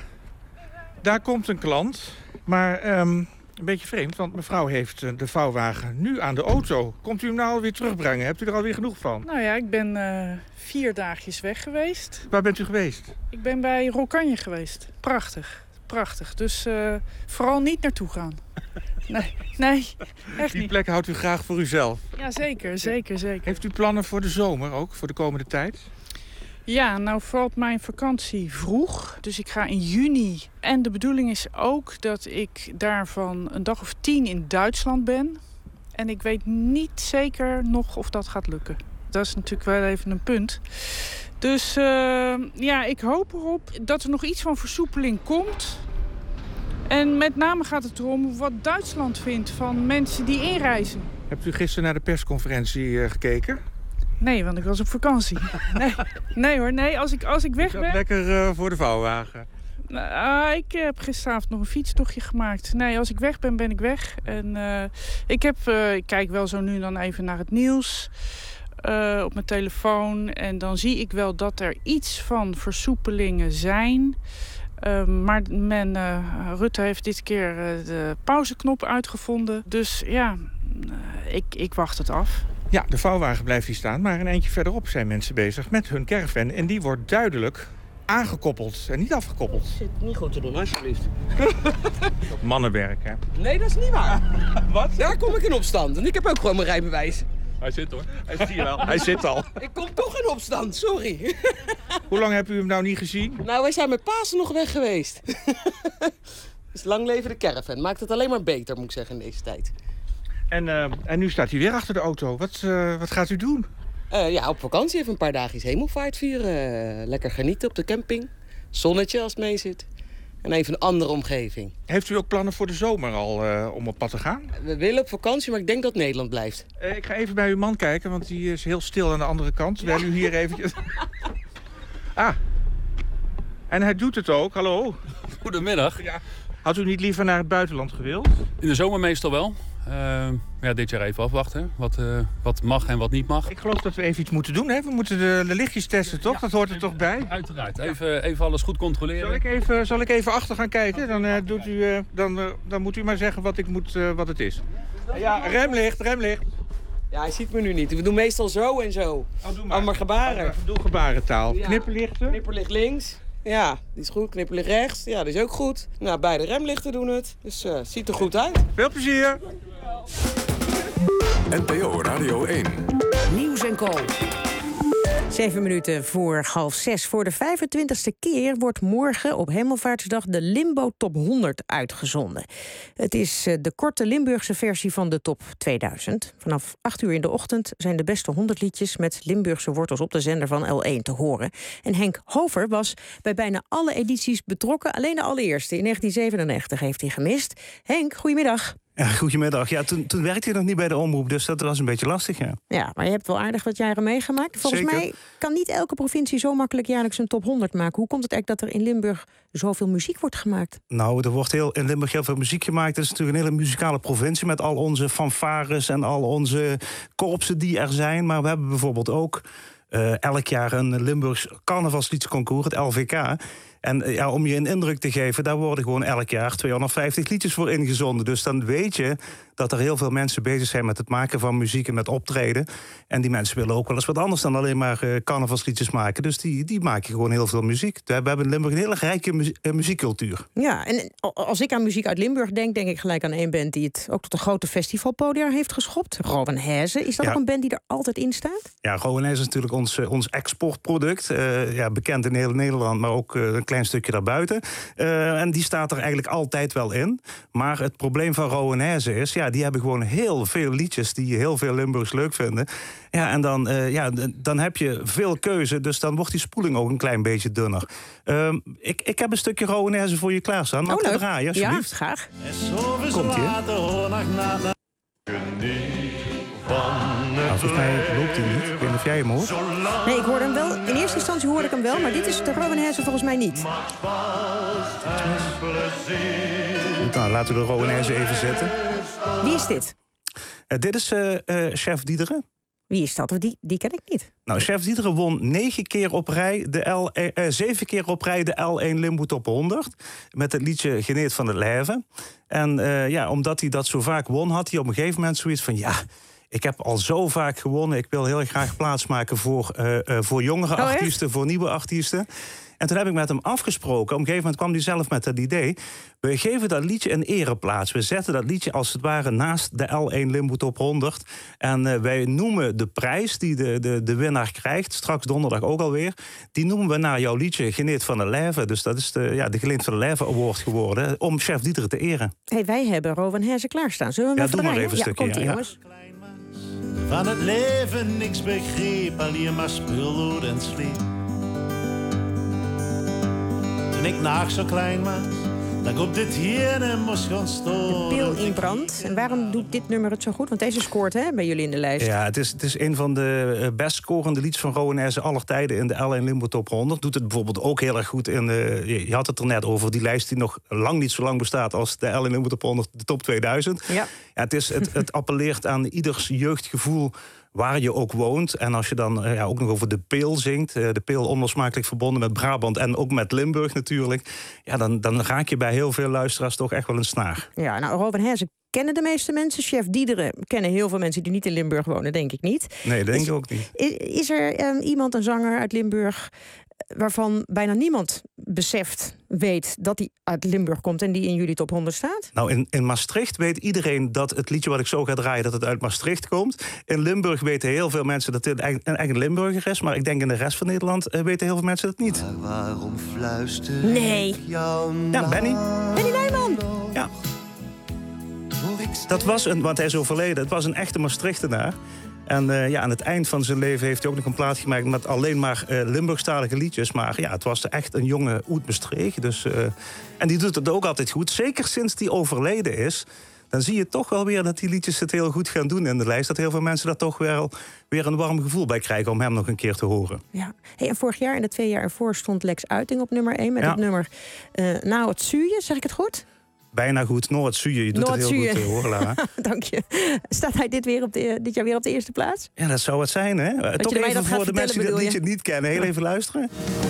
daar komt een klant. Maar um, een beetje vreemd, want mevrouw heeft de vouwwagen nu aan de auto. Komt u hem nou alweer terugbrengen? Hebt u er alweer genoeg van? Nou ja, ik ben uh, vier dagjes weg geweest. Waar bent u geweest? Ik ben bij Rokkanje geweest. Prachtig, prachtig. Dus uh, vooral niet naartoe gaan. Nee, nee, echt Die niet. plek houdt u graag voor uzelf? Ja, zeker, zeker, zeker. Heeft u plannen voor de zomer ook, voor de komende tijd? Ja, nou valt mijn vakantie vroeg. Dus ik ga in juni. En de bedoeling is ook dat ik daarvan een dag of tien in Duitsland ben. En ik weet niet zeker nog of dat gaat lukken. Dat is natuurlijk wel even een punt. Dus uh, ja, ik hoop erop dat er nog iets van versoepeling komt. En met name gaat het erom wat Duitsland vindt van mensen die inreizen. Hebt u gisteren naar de persconferentie uh, gekeken? Nee, want ik was op vakantie. Nee, nee hoor, nee. Als ik, als ik weg ben... Lekker uh, voor de vouwwagen. Uh, ik heb gisteravond nog een fietstochtje gemaakt. Nee, als ik weg ben, ben ik weg. En uh, ik, heb, uh, ik kijk wel zo nu dan even naar het nieuws uh, op mijn telefoon. En dan zie ik wel dat er iets van versoepelingen zijn. Uh, maar men, uh, Rutte heeft dit keer uh, de pauzeknop uitgevonden. Dus ja, uh, ik, ik wacht het af. Ja, de vouwwagen blijft hier staan, maar een eindje verderop zijn mensen bezig met hun caravan. En die wordt duidelijk aangekoppeld en niet afgekoppeld. Zit niet goed te doen, alsjeblieft. Mannenwerk, hè? Nee, dat is niet waar. Wat? Daar kom ik in opstand. En ik heb ook gewoon mijn rijbewijs. Hij zit hoor. Hij zit hier wel. Hij zit al. Ik kom toch in opstand, sorry. Hoe lang hebt u hem nou niet gezien? Nou, wij zijn met Pasen nog weg geweest. Dus lang leven de caravan. Maakt het alleen maar beter, moet ik zeggen, in deze tijd. En, uh, en nu staat hij weer achter de auto. Wat, uh, wat gaat u doen? Uh, ja, op vakantie even een paar dagjes hemelvaart vieren. Uh, lekker genieten op de camping. Zonnetje als het mee zit. En even een andere omgeving. Heeft u ook plannen voor de zomer al uh, om op pad te gaan? We willen op vakantie, maar ik denk dat Nederland blijft. Uh, ik ga even bij uw man kijken, want die is heel stil aan de andere kant. Terwijl ja. u hier eventjes... ah. En hij doet het ook. Hallo. Goedemiddag. Ja. Had u niet liever naar het buitenland gewild? In de zomer meestal wel. Uh, ja, dit jaar even afwachten. Wat, uh, wat mag en wat niet mag. Ik geloof dat we even iets moeten doen. Hè? We moeten de, de lichtjes testen, toch? Ja, dat hoort er toch bij? Uiteraard. Even, even alles goed controleren. Zal ik even, zal ik even achter gaan kijken? Dan, uh, doet u, uh, dan, uh, dan moet u maar zeggen wat, ik moet, uh, wat het is. Ja, remlicht, remlicht. Ja, hij ziet me nu niet. We doen meestal zo en zo. Oh, doe maar. Allemaal gebaren. Oh, doe gebarentaal. Ja. Knipperlichten. Knipperlicht links. Ja, die is goed. Knipperlicht rechts. Ja, die is ook goed. Nou, beide remlichten doen het. Dus uh, ziet er goed uit. Veel plezier. N P O Radio één. Nieuws en Co. Zeven minuten voor half zes. Voor de vijfentwintigste keer wordt morgen op Hemelvaartsdag de Limbo Top honderd uitgezonden. Het is de korte Limburgse versie van de Top tweeduizend. Vanaf acht uur in de ochtend zijn de beste honderd liedjes met Limburgse wortels op de zender van L één te horen. En Henk Hover was bij bijna alle edities betrokken. Alleen de allereerste in negentien zevenennegentig heeft hij gemist. Henk, goedemiddag. Ja, goedemiddag. Ja, toen, toen werkte je nog niet bij de omroep, dus dat was een beetje lastig, ja. Ja, maar je hebt wel aardig wat jaren meegemaakt. Volgens Zeker. mij kan niet elke provincie zo makkelijk jaarlijks een top honderd maken. Hoe komt het eigenlijk dat er in Limburg zoveel muziek wordt gemaakt? Nou, er wordt heel, in Limburg heel veel muziek gemaakt. Het is natuurlijk een hele muzikale provincie met al onze fanfares en al onze korpsen die er zijn. Maar we hebben bijvoorbeeld ook uh, elk jaar een Limburgs carnavalsliedjesconcours, het L V K. En ja, om je een indruk te geven, daar worden gewoon elk jaar tweehonderdvijftig liedjes voor ingezonden. Dus dan weet je dat er heel veel mensen bezig zijn met het maken van muziek en met optreden. En die mensen willen ook wel eens wat anders dan alleen maar uh, carnavalsliedjes maken. Dus die, die maken gewoon heel veel muziek. We hebben in Limburg een hele rijke mu- uh, muziekcultuur. Ja, en als ik aan muziek uit Limburg denk, denk ik gelijk aan één band die het ook tot een grote festivalpodia heeft geschopt. Rowan Heze. Is dat Ja. ook een band die er altijd in staat? Ja, Rowan Heze is natuurlijk ons, uh, ons exportproduct. Uh, ja, bekend in heel Nederland, maar ook uh, een klein stukje daarbuiten. Uh, en die staat er eigenlijk altijd wel in. Maar het probleem van Rowan Heze is, ja, die hebben gewoon heel veel liedjes die heel veel Limburgs leuk vinden. Ja, en dan, uh, ja, dan heb je veel keuze, dus dan wordt die spoeling ook een klein beetje dunner. Uh, ik, ik heb een stukje Rowan Heze voor je klaarstaan. Mag ik dat draaien, alsjeblieft? Ja, graag. Komt ie. Nou, volgens mij loopt hij niet. Ik weet niet of jij hem hoort. Nee, ik hoorde hem wel. In eerste instantie hoorde ik hem wel, maar dit is de Rowan Heze volgens mij niet. Goed, nou, laten we de Rowan Heze even zetten. Wie is dit? Uh, dit is uh, uh, Chef Diederen. Wie is dat? Die, die ken ik niet. Nou, Chef Diederen won negen keer op rij de L, uh, zeven keer op rij de L één Limbo Top honderd. Met het liedje Geneerd van de Lijve. En uh, ja, omdat hij dat zo vaak won, had hij op een gegeven moment zoiets van, ja, ik heb al zo vaak gewonnen. Ik wil heel graag plaatsmaken voor, uh, uh, voor jongere oh, artiesten, voor nieuwe artiesten. En toen heb ik met hem afgesproken. Op een gegeven moment kwam hij zelf met dat idee. We geven dat liedje een ereplaats. We zetten dat liedje als het ware naast de L één Limbo Top honderd. En uh, wij noemen de prijs die de, de, de winnaar krijgt, straks donderdag ook alweer, die noemen we naar jouw liedje Geneerd van de Lijve. Dus dat is de, ja, de Geneerd van de Lijve Award geworden, om Chef Diederen te eren. Hey, wij hebben Rowan Heze klaarstaan. Zullen we hem Ja, doe maar draaien? even een Ja, stukje. komt-ie, Ja, jongens. Van het leven niks begreep, alleen maar speellood en sleep. Toen ik nog zo klein was, dat ik op dit hier en moest gaan storen. De pil in brand. En waarom doet dit nummer het zo goed? Want deze scoort hè, bij jullie in de lijst. Ja, het is, het is een van de best scorende lieds van Rowan Heze aller tijden in de L één Limbo Top honderd. Doet het bijvoorbeeld ook heel erg goed in de, je had het er net over, die lijst die nog lang niet zo lang bestaat als de L één Limbo Top honderd, de top tweeduizend. Ja. Ja, het, is, het, het appelleert aan ieders jeugdgevoel waar je ook woont. En als je dan ja, ook nog over de Peel zingt, de Peel onlosmakelijk verbonden met Brabant en ook met Limburg natuurlijk, ja, dan, dan raak je bij heel veel luisteraars toch echt wel een snaar. Ja, nou, Rowan Heze kennen de meeste mensen. Chef Diederen kennen heel veel mensen die niet in Limburg wonen, denk ik niet. Nee, dat denk is, ik ook niet. Is, is er um, iemand, een zanger uit Limburg, waarvan bijna niemand beseft, weet dat hij uit Limburg komt en die in jullie top honderd staat? Nou, in, in Maastricht weet iedereen dat het liedje wat ik zo ga draaien, dat het uit Maastricht komt. In Limburg weten heel veel mensen dat dit een eigen Limburger is, maar ik denk in de rest van Nederland uh, weten heel veel mensen dat niet. Maar waarom fluister Nee. ik jou Ja, Benny. Benny Nijman. Ja. Dat was een, want hij is overleden, het was een echte Maastrichtenaar. En uh, ja, aan het eind van zijn leven heeft hij ook nog een plaat gemaakt met alleen maar uh, Limburgstalige liedjes. Maar ja, het was echt een jonge Oet Bestreeg. Dus, uh, en die doet het ook altijd goed. Zeker sinds die overleden is. Dan zie je toch wel weer dat die liedjes het heel goed gaan doen in de lijst. Dat heel veel mensen daar toch wel weer een warm gevoel bij krijgen om hem nog een keer te horen. Ja. Hey, en vorig jaar en de twee jaar ervoor stond Lex Uiting op nummer één met Ja. het nummer uh, Nou het Zuurje, zeg ik het goed? Bijna goed. Noord-Zuur, je doet het heel goed, hoor, Lara. Dank je. Staat hij dit, weer op de, dit jaar weer op de eerste plaats? Ja, dat zou het zijn, hè? Dat Toch je mij even dat voor gaat de mensen die vertellen, dit liedje bedoel je? niet kennen. Heel even luisteren.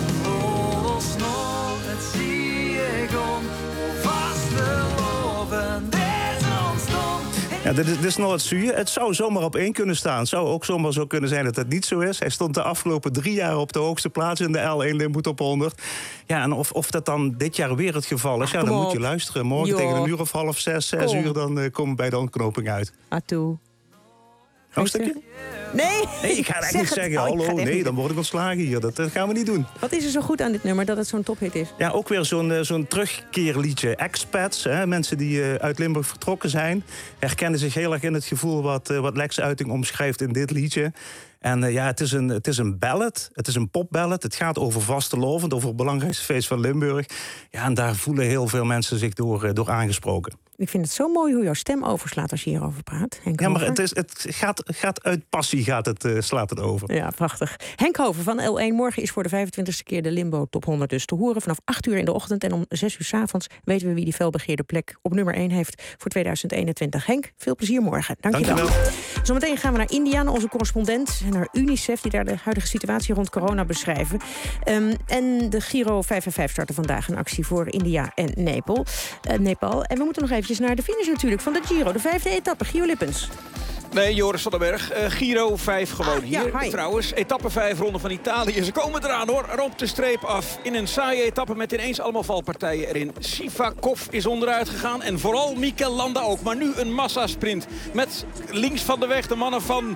Ja, dit is, dit is Noord-Zuur. Het zou zomaar op één kunnen staan. Het zou ook zomaar zo kunnen zijn dat het niet zo is. Hij stond de afgelopen drie jaar op de hoogste plaats in de L één Limbo Top honderd. Ja, en of, of dat dan dit jaar weer het geval is, ja, dan Kom moet op. je luisteren. Morgen Jo. tegen een uur of half zes, zes Kom. uur, dan uh, komen we bij de ontknoping uit. Atoe. Nog een stukje? Nee, Nee, ik ga het echt zeg niet het. zeggen. Oh, ik ga Hallo, het echt nee, niet dan word ik ontslagen hier. Dat, dat gaan we niet doen. Wat is er zo goed aan dit nummer dat het zo'n tophit is? Ja, ook weer zo'n uh, zo'n terugkeerliedje. Expats, hè, mensen die uh, uit Limburg vertrokken zijn, herkennen zich heel erg in het gevoel wat, uh, wat Lex Uiting omschrijft in dit liedje. En uh, ja, het is, een, het is een ballad, het is een popballad. Het gaat over vastelovend, over het belangrijkste feest van Limburg. Ja, en daar voelen heel veel mensen zich door, uh, door aangesproken. Ik vind het zo mooi hoe jouw stem overslaat als je hierover praat. Henk ja, maar Hover. het, is, het gaat, gaat uit passie gaat het, uh, slaat het over. Ja, prachtig. Henk Hover van L één. Morgen is voor de vijfentwintigste keer de Limbo Top honderd dus te horen. Vanaf acht uur in de ochtend en om zes uur 's avonds weten we wie die felbegeerde plek op nummer één heeft voor tweeduizend eenentwintig. Henk, veel plezier morgen. Dank je wel. Zometeen gaan we naar India, naar onze correspondent en naar UNICEF, die daar de huidige situatie rond corona beschrijven. Um, en de Giro vijf en vijf starten vandaag een actie voor India en Nepal. Uh, Nepal. En we moeten nog eventjes naar de finish natuurlijk van de Giro, de vijfde etappe. Gio Lippens. Nee, Joris van den Berg. Uh, Giro vijf gewoon ah, hier. Ja, trouwens, etappe vijf, ronde van Italië. Ze komen eraan hoor, rond de streep af. In een saaie etappe met ineens allemaal valpartijen erin. Sivakov is onderuit gegaan en vooral Mikel Landa ook. Maar nu een massasprint met links van de weg de mannen van...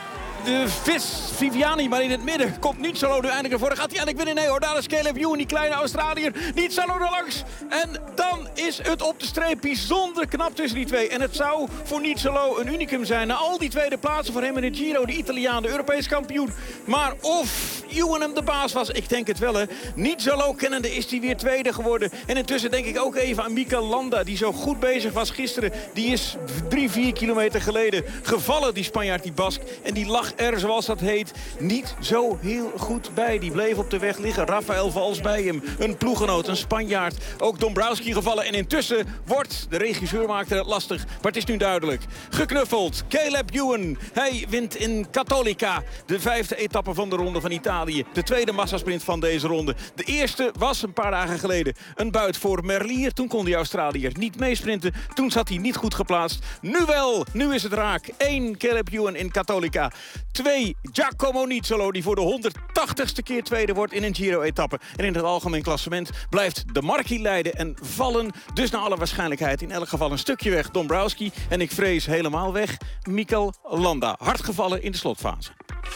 de vis Viviani, maar in het midden komt Nizzolo nu eindelijk ervoor. Gaat hij eindelijk winnen? Nee hoor, daar is Caleb Ewan, die kleine Australiër. Nizzolo er langs. En dan is het op de streep bijzonder knap tussen die twee. En het zou voor Nizzolo een unicum zijn. Na al die tweede plaatsen voor hem in de Giro, de Italiaan, de Europees kampioen. Maar of Ewan hem de baas was, ik denk het wel hè. Nizzolo kennende is hij weer tweede geworden. En intussen denk ik ook even aan Mikel Landa, die zo goed bezig was gisteren. Die is drie, vier kilometer geleden gevallen, die Spanjaard, die Bask. En die lag er, zoals dat heet, niet zo heel goed bij. Die bleef op de weg liggen. Rafael Vals bij hem. Een ploeggenoot, een Spanjaard. Ook Dombrowski gevallen. En intussen wordt, de regisseur maakte het lastig, maar het is nu duidelijk. Geknuffeld. Caleb Ewan. Hij wint in Cattolica de vijfde etappe van de Ronde van Italië. De tweede massasprint van deze ronde. De eerste was een paar dagen geleden een buit voor Merlier. Toen kon die Australiër niet meesprinten. Toen zat hij niet goed geplaatst. Nu wel. Nu is het raak. Eén Caleb Ewan in Cattolica. Twee, Giacomo Nizzolo, die voor de honderdtachtigste keer tweede wordt in een Giro-etappe. En in het algemeen klassement blijft de Marchi leiden en vallen. Dus naar alle waarschijnlijkheid in elk geval een stukje weg Dombrowski. En ik vrees helemaal weg Mikel Landa. Hard gevallen in de slotfase.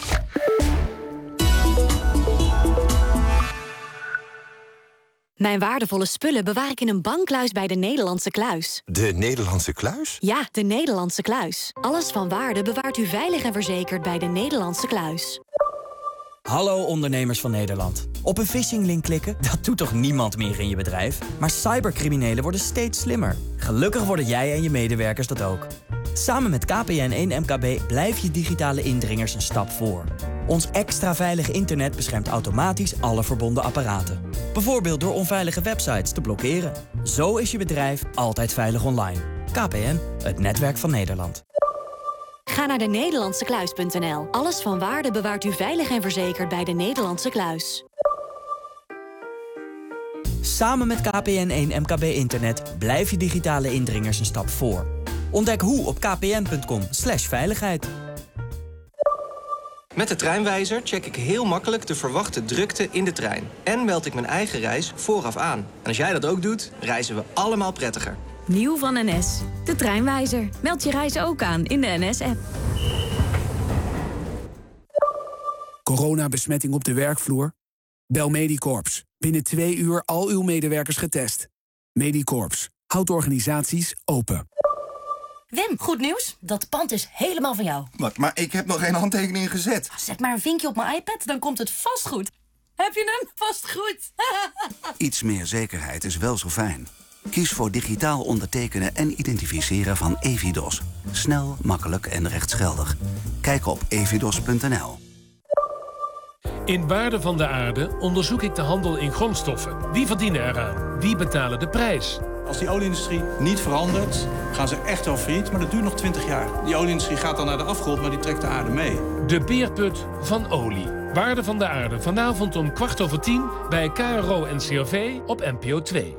Mijn waardevolle spullen bewaar ik in een bankluis bij de Nederlandse Kluis. De Nederlandse Kluis? Ja, de Nederlandse Kluis. Alles van waarde bewaart u veilig en verzekerd bij de Nederlandse Kluis. Hallo ondernemers van Nederland. Op een phishinglink klikken, dat doet toch niemand meer in je bedrijf? Maar cybercriminelen worden steeds slimmer. Gelukkig worden jij en je medewerkers dat ook. Samen met K P N één M K B blijf je digitale indringers een stap voor. Ons extra veilig internet beschermt automatisch alle verbonden apparaten. Bijvoorbeeld door onveilige websites te blokkeren. Zo is je bedrijf altijd veilig online. K P N, het netwerk van Nederland. Ga naar de Nederlandse Kluis punt n l. Alles van waarde bewaart u veilig en verzekerd bij de Nederlandse Kluis. Samen met K P N één M K B Internet blijf je digitale indringers een stap voor. Ontdek hoe op k p n punt com slash veiligheid. Met de Treinwijzer check ik heel makkelijk de verwachte drukte in de trein. En meld ik mijn eigen reis vooraf aan. En als jij dat ook doet, reizen we allemaal prettiger. Nieuw van N S. De Treinwijzer. Meld je reis ook aan in de N S-app. Coronabesmetting op de werkvloer? Bel Medicorps. Binnen twee uur al uw medewerkers getest. Medicorps. Houdt organisaties open. Wim, goed nieuws. Dat pand is helemaal van jou. Wat? Maar ik heb nog geen handtekening gezet. Zet maar een vinkje op mijn iPad, dan komt het vast goed. Heb je hem? Vast goed. Iets meer zekerheid is wel zo fijn. Kies voor digitaal ondertekenen en identificeren van Evidos. Snel, makkelijk en rechtsgeldig. Kijk op evidos punt n l. In Waarde van de Aarde onderzoek ik de handel in grondstoffen. Wie verdienen eraan? Wie betalen de prijs? Als die olieindustrie niet verandert, gaan ze echt wel failliet, maar dat duurt nog twintig jaar. Die olieindustrie gaat dan naar de afgrond, maar die trekt de aarde mee. De beerput van olie. Waarde van de Aarde. Vanavond om kwart over tien bij K R O en C R V op N P O twee.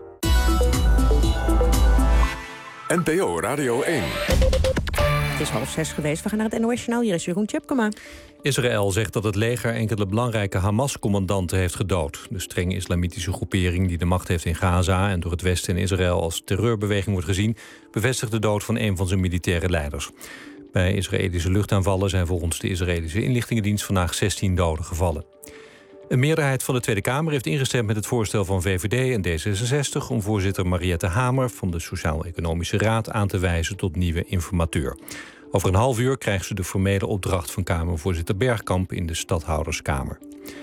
N P O Radio één. Het is half zes geweest. We gaan naar het N O S-journaal. Hier is Jeroen Tjepkema. Israël zegt dat het leger enkele belangrijke Hamas-commandanten heeft gedood. De strenge islamitische groepering die de macht heeft in Gaza en door het Westen en Israël als terreurbeweging wordt gezien, bevestigt de dood van een van zijn militaire leiders. Bij Israëlische luchtaanvallen zijn volgens de Israëlische inlichtingendienst vandaag zestien doden gevallen. Een meerderheid van de Tweede Kamer heeft ingestemd met het voorstel van V V D en D zesenzestig... om voorzitter Mariette Hamer van de Sociaal-Economische Raad aan te wijzen tot nieuwe informateur. Over een half uur krijgt ze de formele opdracht van Kamervoorzitter Bergkamp in de Stadhouderskamer.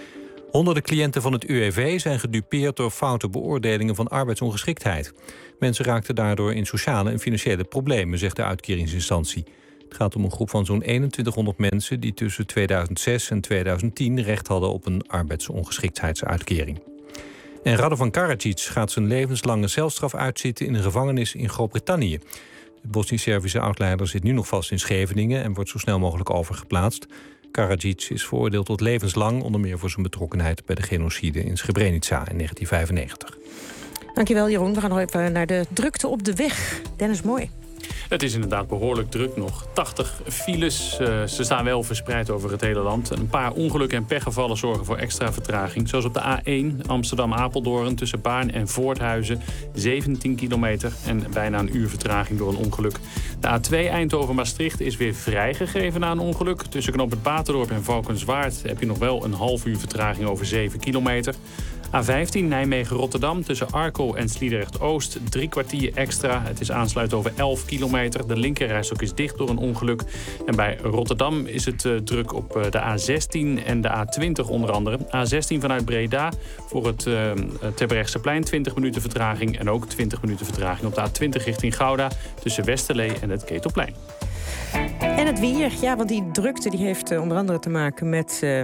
Honderden cliënten van het U W V zijn gedupeerd door foute beoordelingen van arbeidsongeschiktheid. Mensen raakten daardoor in sociale en financiële problemen, zegt de uitkeringsinstantie. Het gaat om een groep van zo'n eenentwintighonderd mensen die tussen tweeduizend zes en tweeduizend tien recht hadden op een arbeidsongeschiktheidsuitkering. En Radovan Karadzic gaat zijn levenslange celstraf uitzitten in een gevangenis in Groot-Brittannië. De Bosnisch-Servische oud-leider zit nu nog vast in Scheveningen en wordt zo snel mogelijk overgeplaatst. Karadzic is veroordeeld tot levenslang, onder meer voor zijn betrokkenheid bij de genocide in Srebrenica in negentien vijfennegentig. Dankjewel Jeroen. We gaan nog even naar de drukte op de weg. Dennis Mooi. Het is inderdaad behoorlijk druk nog. tachtig files, uh, ze staan wel verspreid over het hele land. Een paar ongelukken en pechgevallen zorgen voor extra vertraging. Zoals op de A één Amsterdam-Apeldoorn tussen Baarn en Voorthuizen. zeventien kilometer en bijna een uur vertraging door een ongeluk. De A twee Eindhoven-Maastricht is weer vrijgegeven na een ongeluk. Tussen knooppunt Baterdorp en Valkenswaard heb je nog wel een half uur vertraging over zeven kilometer. A vijftien Nijmegen-Rotterdam tussen Arkel en Sliedrecht-Oost. Drie kwartier extra. Het is aansluit over elf kilometer. De linkerrijstok is dicht door een ongeluk. En bij Rotterdam is het uh, druk op uh, de A zestien en de A twintig onder andere. A zestien vanuit Breda voor het uh, Terbrechtseplein twintig minuten vertraging. En ook twintig minuten vertraging op de A twintig richting Gouda tussen Westerlee en het Ketelplein. En het weer, ja, want die drukte die heeft uh, onder andere te maken met Uh...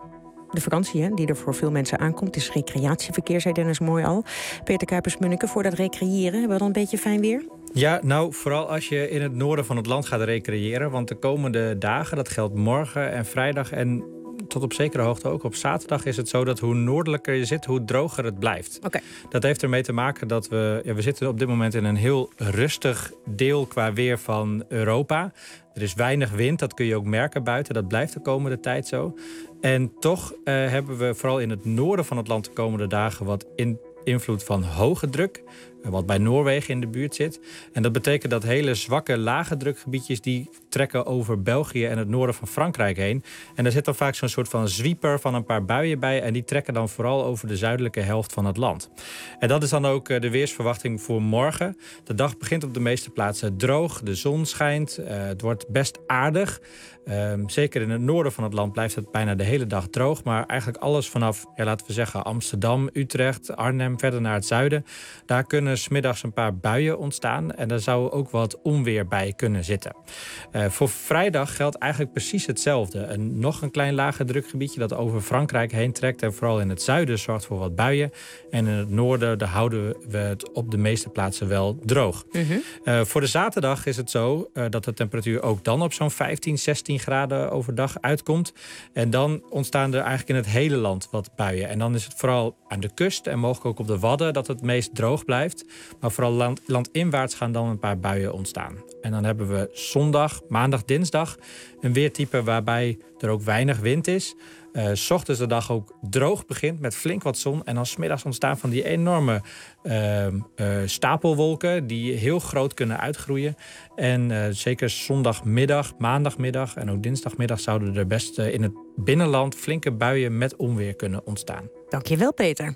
de vakantie, hè, die er voor veel mensen aankomt. Het is recreatieverkeer, zei Dennis Mooi al. Peter Kuipers-Munneke, voor dat recreëren, hebben we dan een beetje fijn weer? Ja, nou, vooral als je in het noorden van het land gaat recreëren. Want de komende dagen, dat geldt morgen en vrijdag en tot op zekere hoogte ook op zaterdag, is het zo dat hoe noordelijker je zit, hoe droger het blijft. Okay. Dat heeft ermee te maken dat we, ja, we zitten op dit moment in een heel rustig deel qua weer van Europa. Er is weinig wind, dat kun je ook merken buiten. Dat blijft de komende tijd zo. En toch uh, hebben we vooral in het noorden van het land de komende dagen wat in, invloed van hoge druk, wat bij Noorwegen in de buurt zit. En dat betekent dat hele zwakke lage drukgebiedjes die trekken over België en het noorden van Frankrijk heen. En daar zit dan vaak zo'n soort van zwieper van een paar buien bij. En die trekken dan vooral over de zuidelijke helft van het land. En dat is dan ook de weersverwachting voor morgen. De dag begint op de meeste plaatsen droog. De zon schijnt. Uh, het wordt best aardig. Uh, zeker in het noorden van het land blijft het bijna de hele dag droog. Maar eigenlijk alles vanaf, ja, laten we zeggen, Amsterdam, Utrecht, Arnhem, verder naar het zuiden. Daar kunnen 's middags een paar buien ontstaan. En daar zou ook wat onweer bij kunnen zitten. Uh, voor vrijdag geldt eigenlijk precies hetzelfde. Een, nog een klein lager drukgebiedje dat over Frankrijk heen trekt. En vooral in het zuiden zorgt voor wat buien. En in het noorden daar houden we het op de meeste plaatsen wel droog. Mm-hmm. Uh, voor de zaterdag is het zo uh, dat de temperatuur ook dan op zo'n vijftien, zestien graden overdag uitkomt. En dan ontstaan er eigenlijk in het hele land wat buien. En dan is het vooral aan de kust en mogelijk ook op de Wadden dat het meest droog blijft. Maar vooral land, landinwaarts gaan dan een paar buien ontstaan. En dan hebben we zondag, maandag, dinsdag een weertype waarbij er ook weinig wind is. Uh, 's ochtends de dag ook droog begint met flink wat zon. En dan 's middags ontstaan van die enorme uh, uh, stapelwolken die heel groot kunnen uitgroeien. En uh, zeker zondagmiddag, maandagmiddag en ook dinsdagmiddag zouden er best uh, in het binnenland flinke buien met onweer kunnen ontstaan. Dankjewel, Peter.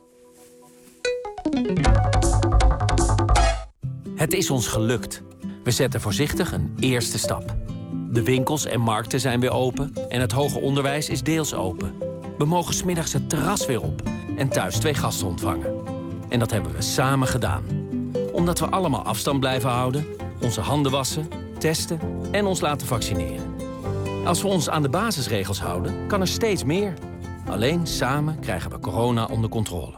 Het is ons gelukt. We zetten voorzichtig een eerste stap. De winkels en markten zijn weer open en het hoger onderwijs is deels open. We mogen 's middags het terras weer op en thuis twee gasten ontvangen. En dat hebben we samen gedaan. Omdat we allemaal afstand blijven houden, onze handen wassen, testen en ons laten vaccineren. Als we ons aan de basisregels houden, kan er steeds meer. Alleen samen krijgen we corona onder controle.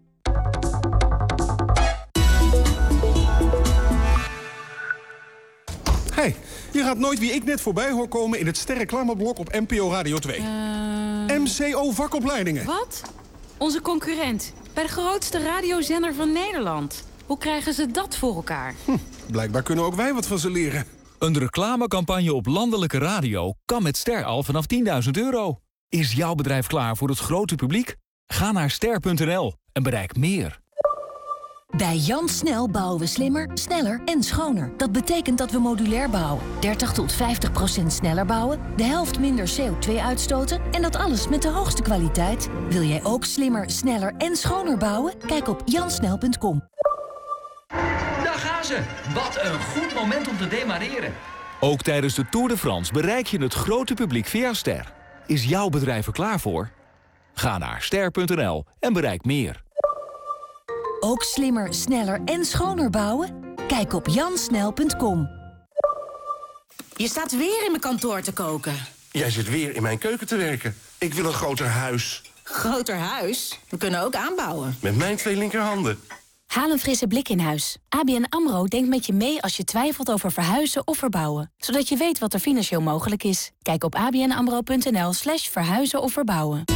Hey, je gaat nooit wie ik net voorbij hoor komen in het sterreclameblok op N P O Radio twee. Uh... M C O vakopleidingen. Wat? Onze concurrent. Bij de grootste radiozender van Nederland. Hoe krijgen ze dat voor elkaar? Hm, blijkbaar kunnen ook wij wat van ze leren. Een reclamecampagne op landelijke radio kan met Ster al vanaf tienduizend euro. Is jouw bedrijf klaar voor het grote publiek? Ga naar ster punt n l en bereik meer. Bij Jan Snel bouwen we slimmer, sneller en schoner. Dat betekent dat we modulair bouwen. dertig tot vijftig procent sneller bouwen, de helft minder C O twee uitstoten en dat alles met de hoogste kwaliteit. Wil jij ook slimmer, sneller en schoner bouwen? Kijk op jansnel punt com. Daar gaan ze! Wat een goed moment om te demareren. Ook tijdens de Tour de France bereik je het grote publiek via Ster. Is jouw bedrijf er klaar voor? Ga naar ster punt n l en bereik meer. Ook slimmer, sneller en schoner bouwen? Kijk op jansnel punt com. Je staat weer in mijn kantoor te koken. Jij zit weer in mijn keuken te werken. Ik wil een groter huis. Groter huis? We kunnen ook aanbouwen. Met mijn twee linkerhanden. Haal een frisse blik in huis. A B N AMRO denkt met je mee als je twijfelt over verhuizen of verbouwen. Zodat je weet wat er financieel mogelijk is. Kijk op abnamro.nl slash verhuizen of verbouwen.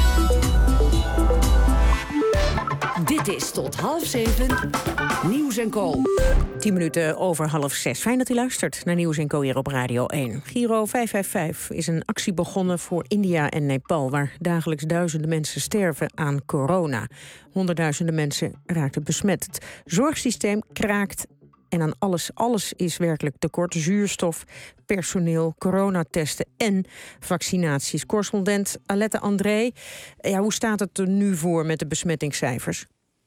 Dit is tot half zeven Nieuws en Co. Tien minuten over half zes. Fijn dat u luistert naar Nieuws en Co hier op Radio één. Giro vijf vijf vijf is een actie begonnen voor India en Nepal, waar dagelijks duizenden mensen sterven aan corona. Honderdduizenden mensen raakten besmet. Het zorgsysteem kraakt en aan alles, alles is werkelijk tekort. Zuurstof, personeel, coronatesten en vaccinaties. Correspondent Alette André, ja, hoe staat het er nu voor met de besmettingscijfers?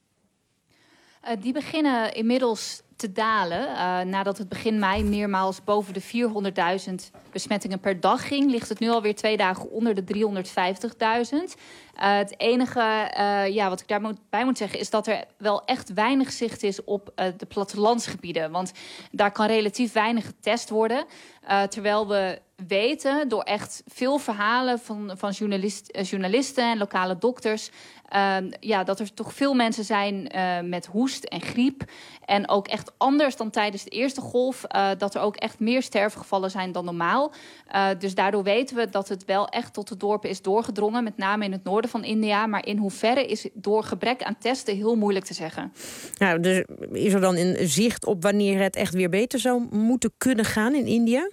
Uh, die beginnen inmiddels te dalen. Uh, nadat het begin mei meermaals boven de vierhonderdduizend besmettingen per dag ging, ligt het nu alweer twee dagen onder de driehonderdvijftigduizend. Uh, het enige uh, ja, wat ik daarbij moet zeggen is dat er wel echt weinig zicht is op uh, de plattelandsgebieden. Want daar kan relatief weinig getest worden. Uh, terwijl we weten door echt veel verhalen van, van journalist, uh, journalisten en lokale dokters, Uh, ja, dat er toch veel mensen zijn uh, met hoest en griep. En ook echt anders dan tijdens de eerste golf. Uh, dat er ook echt meer sterfgevallen zijn dan normaal. Uh, dus daardoor weten we dat het wel echt tot de dorpen is doorgedrongen. Met name in het noorden van India. Maar in hoeverre is door gebrek aan testen heel moeilijk te zeggen. Nou, dus is er dan een zicht op wanneer het echt weer beter zou moeten kunnen gaan in India?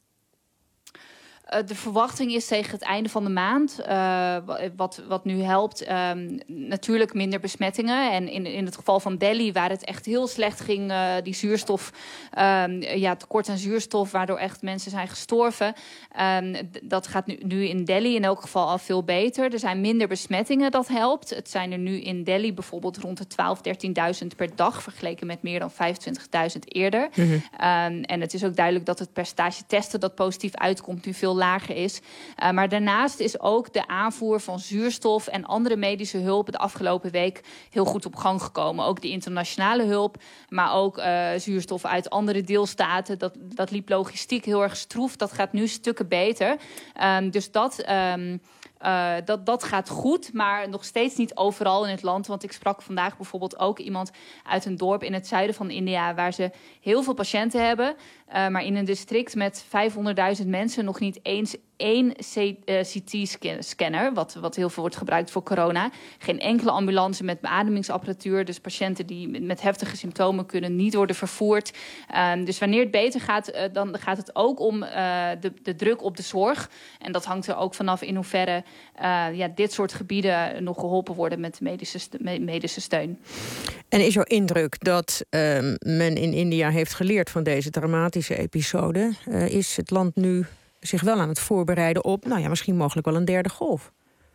Uh, de verwachting is tegen het einde van de maand, uh, wat, wat nu helpt, um, natuurlijk minder besmettingen. En in, in het geval van Delhi, waar het echt heel slecht ging, uh, die zuurstof, um, ja, tekort aan zuurstof, waardoor echt mensen zijn gestorven. Um, d- dat gaat nu, nu in Delhi in elk geval al veel beter. Er zijn minder besmettingen, dat helpt. Het zijn er nu in Delhi bijvoorbeeld rond de twaalfduizend, dertienduizend per dag, vergeleken met meer dan vijfentwintigduizend eerder. Mm-hmm. Um, en het is ook duidelijk dat het percentage testen dat positief uitkomt nu veel lager is. Uh, maar daarnaast is ook de aanvoer van zuurstof en andere medische hulp de afgelopen week heel goed op gang gekomen. Ook de internationale hulp, maar ook uh, zuurstof uit andere deelstaten. Dat, dat liep logistiek heel erg stroef. Dat gaat nu stukken beter. Um, dus dat... Um, Uh, dat, dat gaat goed, maar nog steeds niet overal in het land. Want ik sprak vandaag bijvoorbeeld ook iemand uit een dorp in het zuiden van India, waar ze heel veel patiënten hebben, uh, maar in een district met vijfhonderdduizend mensen nog niet eens één C T-scanner, wat, wat heel veel wordt gebruikt voor corona. Geen enkele ambulance met beademingsapparatuur. Dus patiënten die met heftige symptomen kunnen niet worden vervoerd. Uh, dus wanneer het beter gaat, uh, dan gaat het ook om uh, de, de druk op de zorg. En dat hangt er ook vanaf in hoeverre uh, ja, dit soort gebieden nog geholpen worden met medische, medische steun. En is jouw indruk dat uh, men in India heeft geleerd van deze dramatische episode? Uh, is het land nu zich wel aan het voorbereiden op, nou ja, misschien mogelijk wel een derde golf?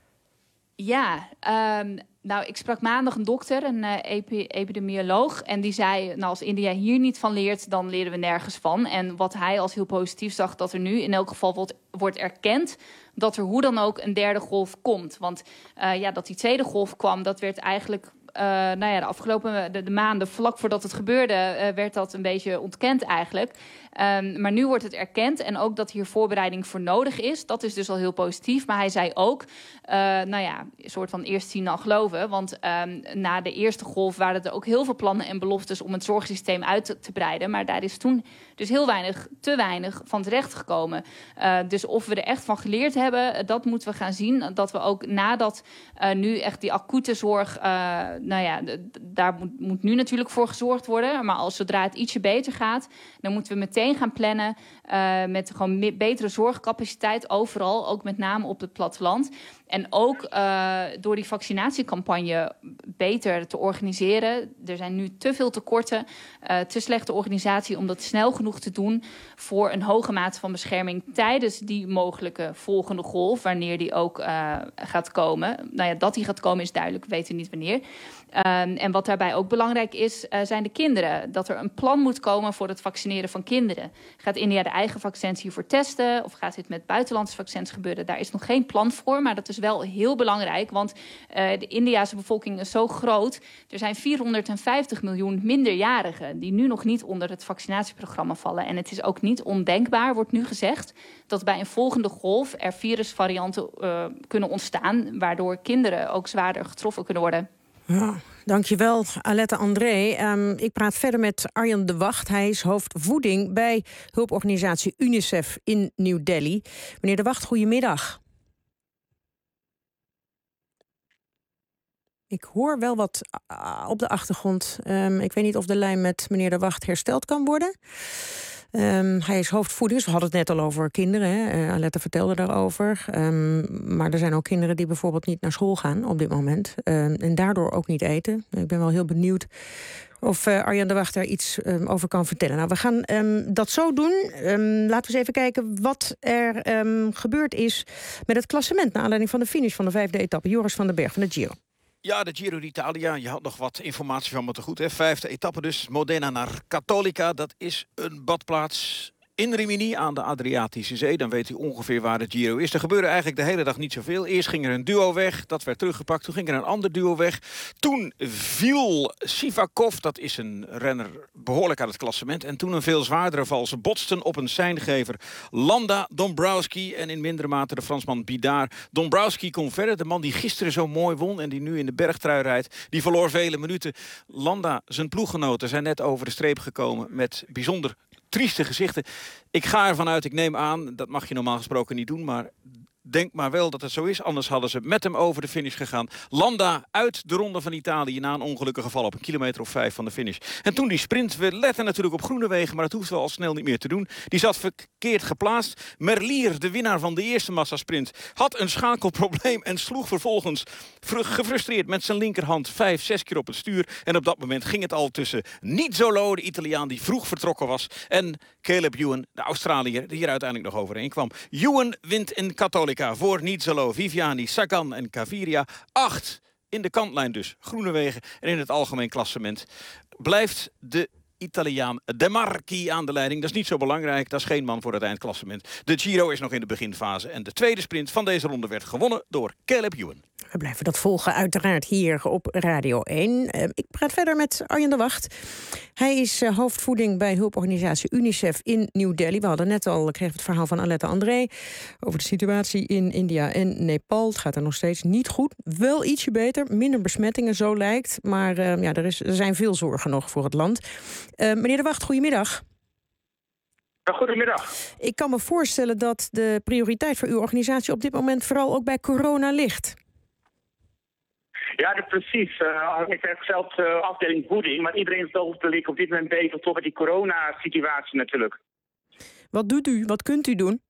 Ja, um, nou, ik sprak maandag een dokter, een uh, epi- epidemioloog, en die zei, nou, als India hier niet van leert, dan leren we nergens van. En wat hij als heel positief zag, dat er nu in elk geval wordt, wordt erkend dat er hoe dan ook een derde golf komt. Want uh, ja, dat die tweede golf kwam, dat werd eigenlijk Uh, nou ja, de afgelopen de, de maanden, vlak voordat het gebeurde, uh, werd dat een beetje ontkend eigenlijk. Um, maar nu wordt het erkend en ook dat hier voorbereiding voor nodig is. Dat is dus al heel positief. Maar hij zei ook, uh, nou ja, een soort van eerst zien dan geloven. Want um, na de eerste golf waren er ook heel veel plannen en beloftes om het zorgsysteem uit te, te breiden. Maar daar is toen dus heel weinig, te weinig van terecht gekomen. Uh, dus of we er echt van geleerd hebben, dat moeten we gaan zien. Dat we ook nadat uh, nu echt die acute zorg, uh, nou ja, d- daar moet, moet nu natuurlijk voor gezorgd worden. Maar als zodra het ietsje beter gaat, dan moeten we meteen gaan plannen uh, met gewoon me- betere zorgcapaciteit overal, ook met name op het platteland. En ook uh, door die vaccinatiecampagne beter te organiseren. Er zijn nu te veel tekorten, uh, te slechte organisatie om dat snel genoeg te doen voor een hoge mate van bescherming tijdens die mogelijke volgende golf, wanneer die ook uh, gaat komen. Nou ja, dat die gaat komen is duidelijk, we weten niet wanneer. Um, en wat daarbij ook belangrijk is, uh, zijn de kinderen. Dat er een plan moet komen voor het vaccineren van kinderen. kinderen. Gaat India de eigen vaccins hiervoor testen? Of gaat dit met buitenlandse vaccins gebeuren? Daar is nog geen plan voor, maar dat is wel heel belangrijk. Want uh, de Indiase bevolking is zo groot. Er zijn vierhonderdvijftig miljoen minderjarigen die nu nog niet onder het vaccinatieprogramma vallen. En het is ook niet ondenkbaar, wordt nu gezegd, dat bij een volgende golf er virusvarianten uh, kunnen ontstaan, waardoor kinderen ook zwaarder getroffen kunnen worden. Ja, dankjewel, Aletta André. Um, ik praat verder met Arjan de Wacht. Hij is hoofd voeding bij hulporganisatie UNICEF in New Delhi. Meneer de Wacht, goedemiddag. Ik hoor wel wat op de achtergrond. Um, ik weet niet of de lijn met meneer de Wacht hersteld kan worden. Um, hij is hoofdvoeding, dus we hadden het net al over kinderen. Hè. Uh, Aletta vertelde daarover. Um, maar er zijn ook kinderen die bijvoorbeeld niet naar school gaan op dit moment. Um, en daardoor ook niet eten. Ik ben wel heel benieuwd of uh, Arjan de Wacht daar iets um, over kan vertellen. Nou, we gaan um, dat zo doen. Um, laten we eens even kijken wat er um, gebeurd is met het klassement naar aanleiding van de finish van de vijfde etappe. Joris van den Berg van de Giro. Ja, de Giro d'Italia. Je had nog wat informatie van me te goed. Hè? Vijfde etappe dus. Modena naar Cattolica. Dat is een badplaats in Rimini aan de Adriatische Zee. Dan weet u ongeveer waar de Giro is. Er gebeurde eigenlijk de hele dag niet zoveel. Eerst ging er een duo weg. Dat werd teruggepakt. Toen ging er een ander duo weg. Toen viel Sivakov. Dat is een renner behoorlijk aan het klassement. En toen een veel zwaardere val. Ze botsten op een seingever. Landa, Dombrowski en in mindere mate de Fransman Bidart. Dombrowski kon verder. De man die gisteren zo mooi won en die nu in de bergtrui rijdt. Die verloor vele minuten. Landa, zijn ploeggenoten, zijn net over de streep gekomen met bijzonder trieste gezichten. Ik ga ervan uit, ik neem aan, dat mag je normaal gesproken niet doen, maar denk maar wel dat het zo is. Anders hadden ze met hem over de finish gegaan. Landa uit de Ronde van Italië na een ongelukkige val op een kilometer of vijf van de finish. En toen die sprint, we letten natuurlijk op Groenewegen, maar dat hoeft wel al snel niet meer te doen. Die zat verkeerd geplaatst. Merlier, de winnaar van de eerste massasprint, had een schakelprobleem en sloeg vervolgens gefrustreerd met zijn linkerhand vijf, zes keer op het stuur. En op dat moment ging het al tussen Nizzolo, de Italiaan die vroeg vertrokken was, en Caleb Ewan, de Australiër, die hier uiteindelijk nog overheen kwam. Ewan wint in Cattolica voor Nizzolo, Viviani, Sagan en Gaviria. Acht in de kantlijn dus. Groenewegen. En in het algemeen klassement blijft de Italiaan De Marchi aan de leiding. Dat is niet zo belangrijk. Dat is geen man voor het eindklassement. De Giro is nog in de beginfase. En de tweede sprint van deze ronde werd gewonnen door Caleb Ewan. We blijven dat volgen uiteraard hier op Radio één. Uh, ik praat verder met Arjan de Wacht. Hij is uh, hoofdvoeding bij hulporganisatie UNICEF in New Delhi. We hadden net al, kregen het verhaal van Aletta André over de situatie in India en Nepal. Het gaat er nog steeds niet goed. Wel ietsje beter, minder besmettingen, zo lijkt. Maar uh, ja, er, is, er zijn veel zorgen nog voor het land. Uh, meneer de Wacht, goedemiddag. Goedemiddag. Ik kan me voorstellen dat de prioriteit voor uw organisatie op dit moment vooral ook bij corona ligt. Ja, dat precies. Uh, ik heb zelf uh, afdeling voeding, maar iedereen is op dit moment bezig toch met die coronasituatie natuurlijk. Wat doet u? Wat kunt u doen?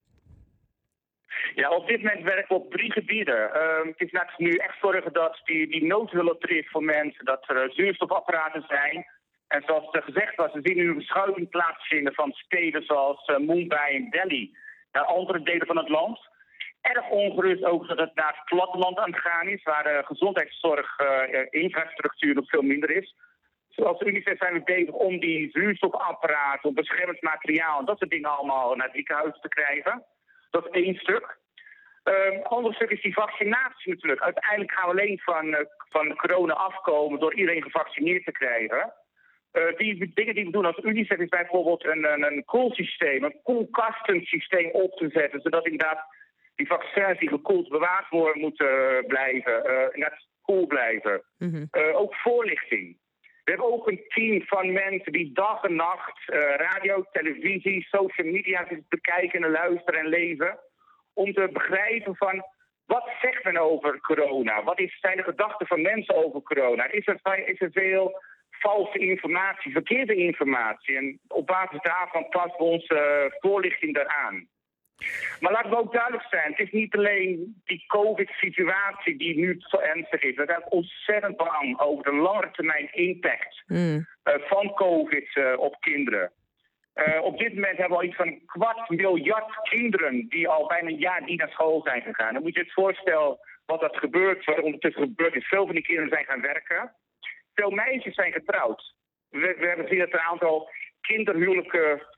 Ja, op dit moment werken we op drie gebieden. Uh, het is natuurlijk nu echt zorgen dat die, die noodhulp er is voor mensen, dat er uh, zuurstofapparaten zijn. En zoals er gezegd was, we zien nu een verschuiving plaatsvinden van steden zoals uh, Mumbai en Delhi naar andere delen van het land. Erg ongerust ook dat het naar het platteland aan het gaan is, waar de gezondheidszorg uh, infrastructuur nog veel minder is. Zoals UNICEF zijn we bezig om die zuurstofapparaten, om beschermend materiaal en dat soort dingen allemaal naar het ziekenhuis te krijgen. Dat is één stuk. Een um, ander stuk is die vaccinatie natuurlijk. Uiteindelijk gaan we alleen van, uh, van corona afkomen door iedereen gevaccineerd te krijgen. Uh, die dingen die we doen als UNICEF is bijvoorbeeld een, een, een koelsysteem, een koelkastensysteem op te zetten, zodat inderdaad die vaccins die gekoeld bewaard worden moeten blijven, uh, inderdaad koel blijven. Mm-hmm. Uh, ook voorlichting. We hebben ook een team van mensen die dag en nacht uh, radio, televisie, social media bekijken en luisteren en lezen. Om te begrijpen van wat zegt men over corona? Wat is, zijn de gedachten van mensen over corona? Is er, is er veel valse informatie, verkeerde informatie? En op basis daarvan passen we onze uh, voorlichting daaraan. Maar laten we ook duidelijk zijn, het is niet alleen die COVID-situatie die nu zo ernstig is. We zijn ontzettend bang over de lange termijn impact mm. uh, van COVID uh, op kinderen. Uh, op dit moment hebben we al iets van een kwart miljard kinderen die al bijna een jaar niet naar school zijn gegaan. Dan moet je het voorstellen wat dat gebeurt, wat er ondertussen gebeurt is. Veel van die kinderen zijn gaan werken. Veel meisjes zijn getrouwd. We, we hebben gezien dat er een aantal kinderhuwelijken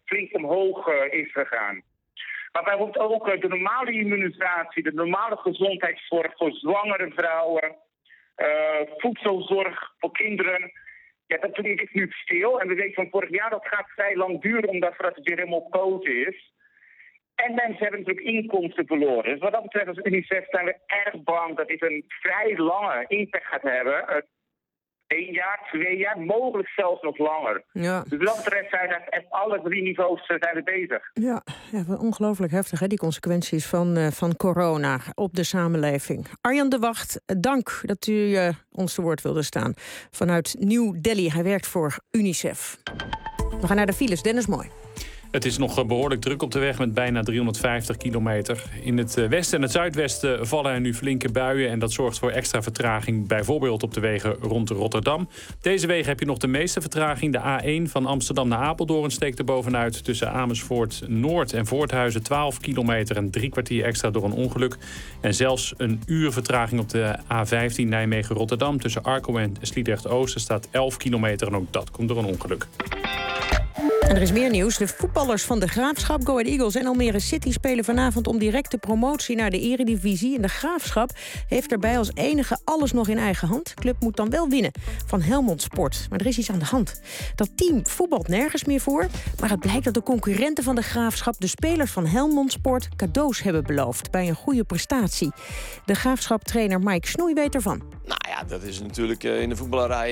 flink omhoog uh, is gegaan. Maar bijvoorbeeld ook uh, de normale immunisatie, de normale gezondheidszorg voor zwangere vrouwen, uh, voedselzorg voor kinderen. Ja, dat is nu stil. En we weten van vorig jaar dat gaat vrij lang duren omdat het weer helemaal op poten is. En mensen hebben natuurlijk inkomsten verloren. Dus wat dat betreft als UNICEF zijn we erg bang dat dit een vrij lange impact gaat hebben. Uh, Eén jaar, twee jaar, mogelijk zelfs nog langer. Ja. Dus wat dat betreft zijn we op alle drie niveaus zijn we bezig. Ja, ja, ongelooflijk heftig, hè, die consequenties van, uh, van corona op de samenleving. Arjan de Wacht, dank dat u uh, ons te woord wilde staan. Vanuit New Delhi, hij werkt voor UNICEF. We gaan naar de files, Dennis Mooi. Het is nog behoorlijk druk op de weg met bijna driehonderdvijftig kilometer. In het westen en het zuidwesten vallen er nu flinke buien en dat zorgt voor extra vertraging, bijvoorbeeld op de wegen rond Rotterdam. Deze wegen heb je nog de meeste vertraging. De A één van Amsterdam naar Apeldoorn steekt er bovenuit tussen Amersfoort Noord en Voorthuizen twaalf kilometer en drie kwartier extra door een ongeluk. En zelfs een uur vertraging op de A vijftien Nijmegen-Rotterdam tussen Arkel en Sliedrecht-Oosten staat elf kilometer en ook dat komt door een ongeluk. En er is meer nieuws. De voetballers van de Graafschap, Go Ahead Eagles en Almere City spelen vanavond om directe promotie naar de Eredivisie. En de Graafschap heeft daarbij als enige alles nog in eigen hand. De club moet dan wel winnen van Helmond Sport. Maar er is iets aan de hand. Dat team voetbalt nergens meer voor. Maar het blijkt dat de concurrenten van de Graafschap de spelers van Helmond Sport cadeaus hebben beloofd bij een goede prestatie. De Graafschap-trainer Mike Snoei weet ervan. Nou ja, dat is natuurlijk uh, in de voetballerij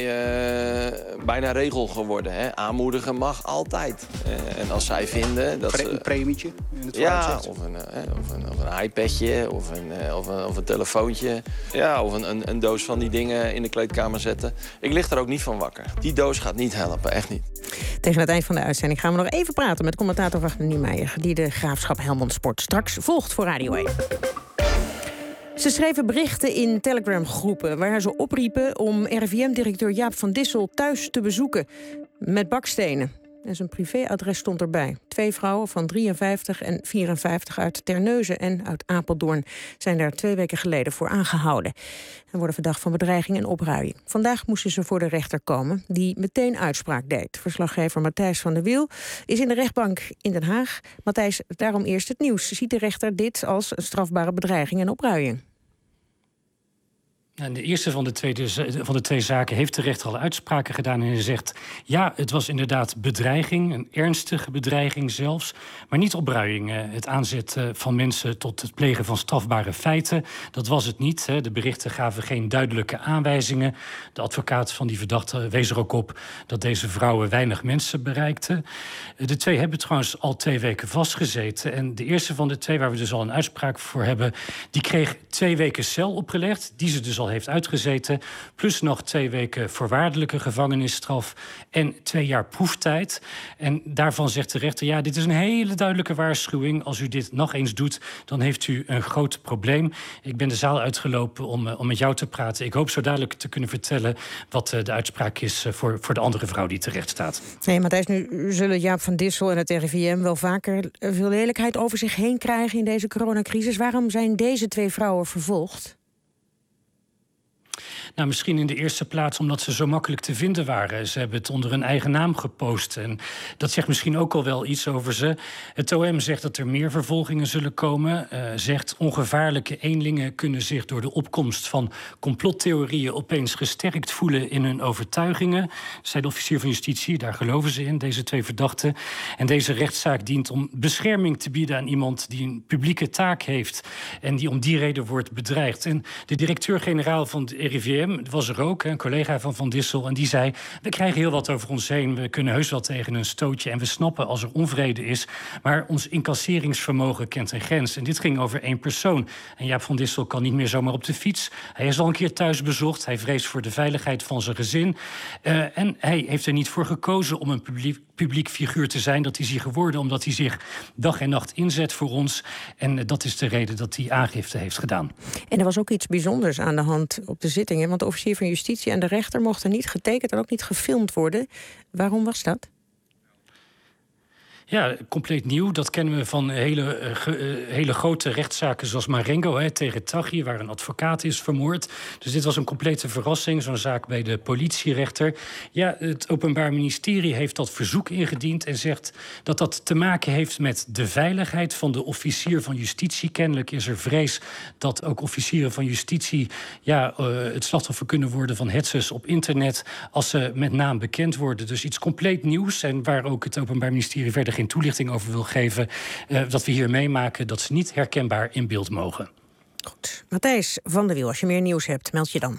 uh, bijna regel geworden. Hè? Aanmoedigen mag altijd. Uh, en als zij vinden dat Pre- een premietje in het ja, of een, uh, of, een, of een iPadje, of een, uh, of, een, of een telefoontje. Ja, of een, een, een doos van die dingen in de kleedkamer zetten. Ik lig er ook niet van wakker. Die doos gaat niet helpen, echt niet. Tegen het eind van de uitzending gaan we nog even praten met commentator Wagner Niemeyer, die de Graafschap Helmond Sport straks volgt voor Radio één. Ze schreven berichten in Telegram-groepen waar ze opriepen om R I V M-directeur Jaap van Dissel thuis te bezoeken met bakstenen. En zijn privéadres stond erbij. Twee vrouwen van drieënvijftig en vierenvijftig uit Terneuzen en uit Apeldoorn zijn daar twee weken geleden voor aangehouden. En worden verdacht van bedreiging en opruiing. Vandaag moesten ze voor de rechter komen, die meteen uitspraak deed. Verslaggever Matthijs van der Wiel is in de rechtbank in Den Haag. Matthijs, daarom eerst het nieuws. Ziet de rechter dit als een strafbare bedreiging en opruiing? En de eerste van de, twee, van de twee zaken heeft de rechter al uitspraken gedaan en hij zegt, ja, het was inderdaad bedreiging, een ernstige bedreiging zelfs, maar niet opruiing. Het aanzetten van mensen tot het plegen van strafbare feiten, dat was het niet. De berichten gaven geen duidelijke aanwijzingen. De advocaat van die verdachte wees er ook op dat deze vrouwen weinig mensen bereikten. De twee hebben trouwens al twee weken vastgezeten en de eerste van de twee, waar we dus al een uitspraak voor hebben, die kreeg twee weken cel opgelegd, die ze dus al heeft uitgezeten, plus nog twee weken voorwaardelijke gevangenisstraf en twee jaar proeftijd. En daarvan zegt de rechter, ja, dit is een hele duidelijke waarschuwing. Als u dit nog eens doet, dan heeft u een groot probleem. Ik ben de zaal uitgelopen om, om met jou te praten. Ik hoop zo dadelijk te kunnen vertellen wat de uitspraak is voor, voor de andere vrouw die terecht staat. Nee, Matthijs, nu zullen Jaap van Dissel en het R I V M wel vaker veel lelijkheid over zich heen krijgen in deze coronacrisis. Waarom zijn deze twee vrouwen vervolgd? Nou, misschien in de eerste plaats omdat ze zo makkelijk te vinden waren. Ze hebben het onder hun eigen naam gepost. En dat zegt misschien ook al wel iets over ze. Het O M zegt dat er meer vervolgingen zullen komen. Uh, zegt ongevaarlijke eenlingen kunnen zich door de opkomst van complottheorieën opeens gesterkt voelen in hun overtuigingen. Zei de officier van justitie, daar geloven ze in, deze twee verdachten. En deze rechtszaak dient om bescherming te bieden aan iemand die een publieke taak heeft en die om die reden wordt bedreigd. En de directeur-generaal van de R I V M was er ook, een collega van Van Dissel, en die zei, we krijgen heel wat over ons heen, we kunnen heus wel tegen een stootje en we snappen als er onvrede is, maar ons incasseringsvermogen kent een grens. En dit ging over één persoon. En Jaap van Dissel kan niet meer zomaar op de fiets. Hij is al een keer thuis bezocht, hij vreest voor de veiligheid van zijn gezin. Uh, en hij heeft er niet voor gekozen om een publiek, publiek figuur te zijn. Dat is hij geworden omdat hij zich dag en nacht inzet voor ons. En uh, dat is de reden dat hij aangifte heeft gedaan. En er was ook iets bijzonders aan de hand op de zittingen, want de officier van justitie en de rechter mochten niet getekend en ook niet gefilmd worden. Waarom was dat? Ja, compleet nieuw. Dat kennen we van hele, uh, ge, uh, hele grote rechtszaken zoals Marengo hè, tegen Taghi, waar een advocaat is vermoord. Dus dit was een complete verrassing, zo'n zaak bij de politierechter. Ja, het Openbaar Ministerie heeft dat verzoek ingediend en zegt dat dat te maken heeft met de veiligheid van de officier van justitie. Kennelijk is er vrees dat ook officieren van justitie ja, uh, het slachtoffer kunnen worden van hetzers op internet als ze met naam bekend worden. Dus iets compleet nieuws en waar ook het Openbaar Ministerie verder geen toelichting over wil geven, uh, dat we hier meemaken dat ze niet herkenbaar in beeld mogen. Goed. Matthijs van der Wiel, als je meer nieuws hebt, meld je dan.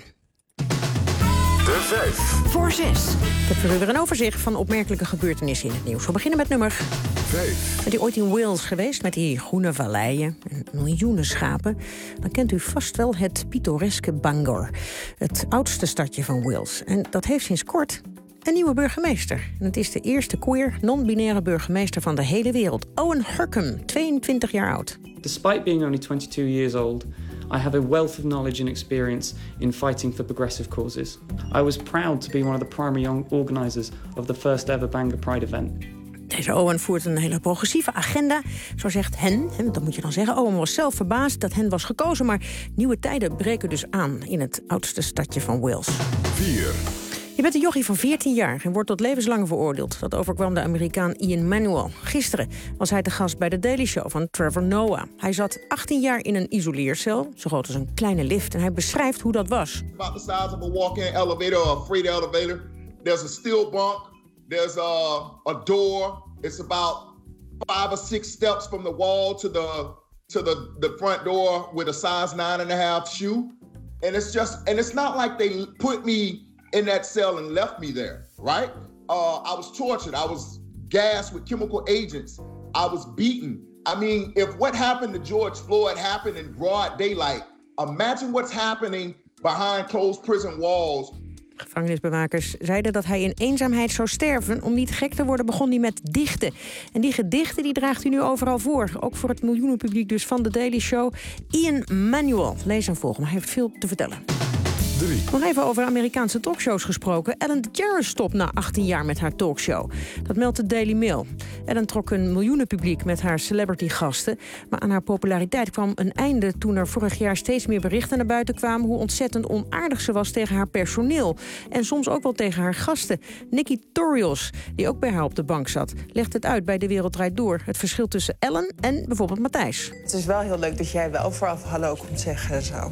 De vijf. Voor zes. Ik heb voor u weer een overzicht van opmerkelijke gebeurtenissen in het nieuws. We beginnen met nummer vijf. Bent u ooit in Wales geweest met die groene valleien en miljoenen schapen? Dan kent u vast wel het pittoreske Bangor, het oudste stadje van Wales. En dat heeft sinds kort een nieuwe burgemeester. En het is de eerste queer, non-binaire burgemeester van de hele wereld. Owen Hurkham, tweeëntwintig jaar oud. Despite being only twenty-two years old, I have a wealth of knowledge and experience in fighting for progressive causes. I was proud to be one of the primary organisers of the first ever Bangor Pride event. Deze Owen voert een hele progressieve agenda. Zo zegt hen, en dat moet je dan zeggen, Owen was zelf verbaasd dat hen was gekozen, maar nieuwe tijden breken dus aan in het oudste stadje van Wales. vier. Je bent een jochie van veertien jaar en wordt tot levenslang veroordeeld. Dat overkwam de Amerikaan Ian Manuel. Gisteren was hij te gast bij The Daily Show van Trevor Noah. Hij zat achttien jaar in een isoleercel, zo groot als een kleine lift. En hij beschrijft hoe dat was. About the size of a walk-in elevator or a freight elevator. There's a steel bunk. There's a, a door. It's about five or six steps from the wall to the to the, the front door with a size nine and a half shoe. And it's just and it's not like they put me in that cell and left me there, right? Uh, I was tortured. I was gassed with chemical agents. I was beaten. I mean, if what happened to George Floyd happened in broad daylight, imagine what's happening behind closed prison walls. Gevangenisbewakers zeiden dat hij in eenzaamheid zou sterven. Om niet gek te worden begon hij met dichten. En die gedichten die draagt hij nu overal voor. Ook voor het miljoenenpubliek dus van The Daily Show. Ian Manuel, lees hem volgen, maar hij heeft veel te vertellen. drie. Nog even over Amerikaanse talkshows gesproken. Ellen DeGeneres stopt na achttien jaar met haar talkshow. Dat meldt de Daily Mail. Ellen trok een miljoenenpubliek met haar celebrity-gasten. Maar aan haar populariteit kwam een einde toen er vorig jaar steeds meer berichten naar buiten kwamen hoe ontzettend onaardig ze was tegen haar personeel. En soms ook wel tegen haar gasten. Nikki Torios, die ook bij haar op de bank zat, legt het uit bij De Wereld Draait Door. Het verschil tussen Ellen en bijvoorbeeld Matthijs. Het is wel heel leuk dat jij wel vooraf hallo komt zeggen en zo.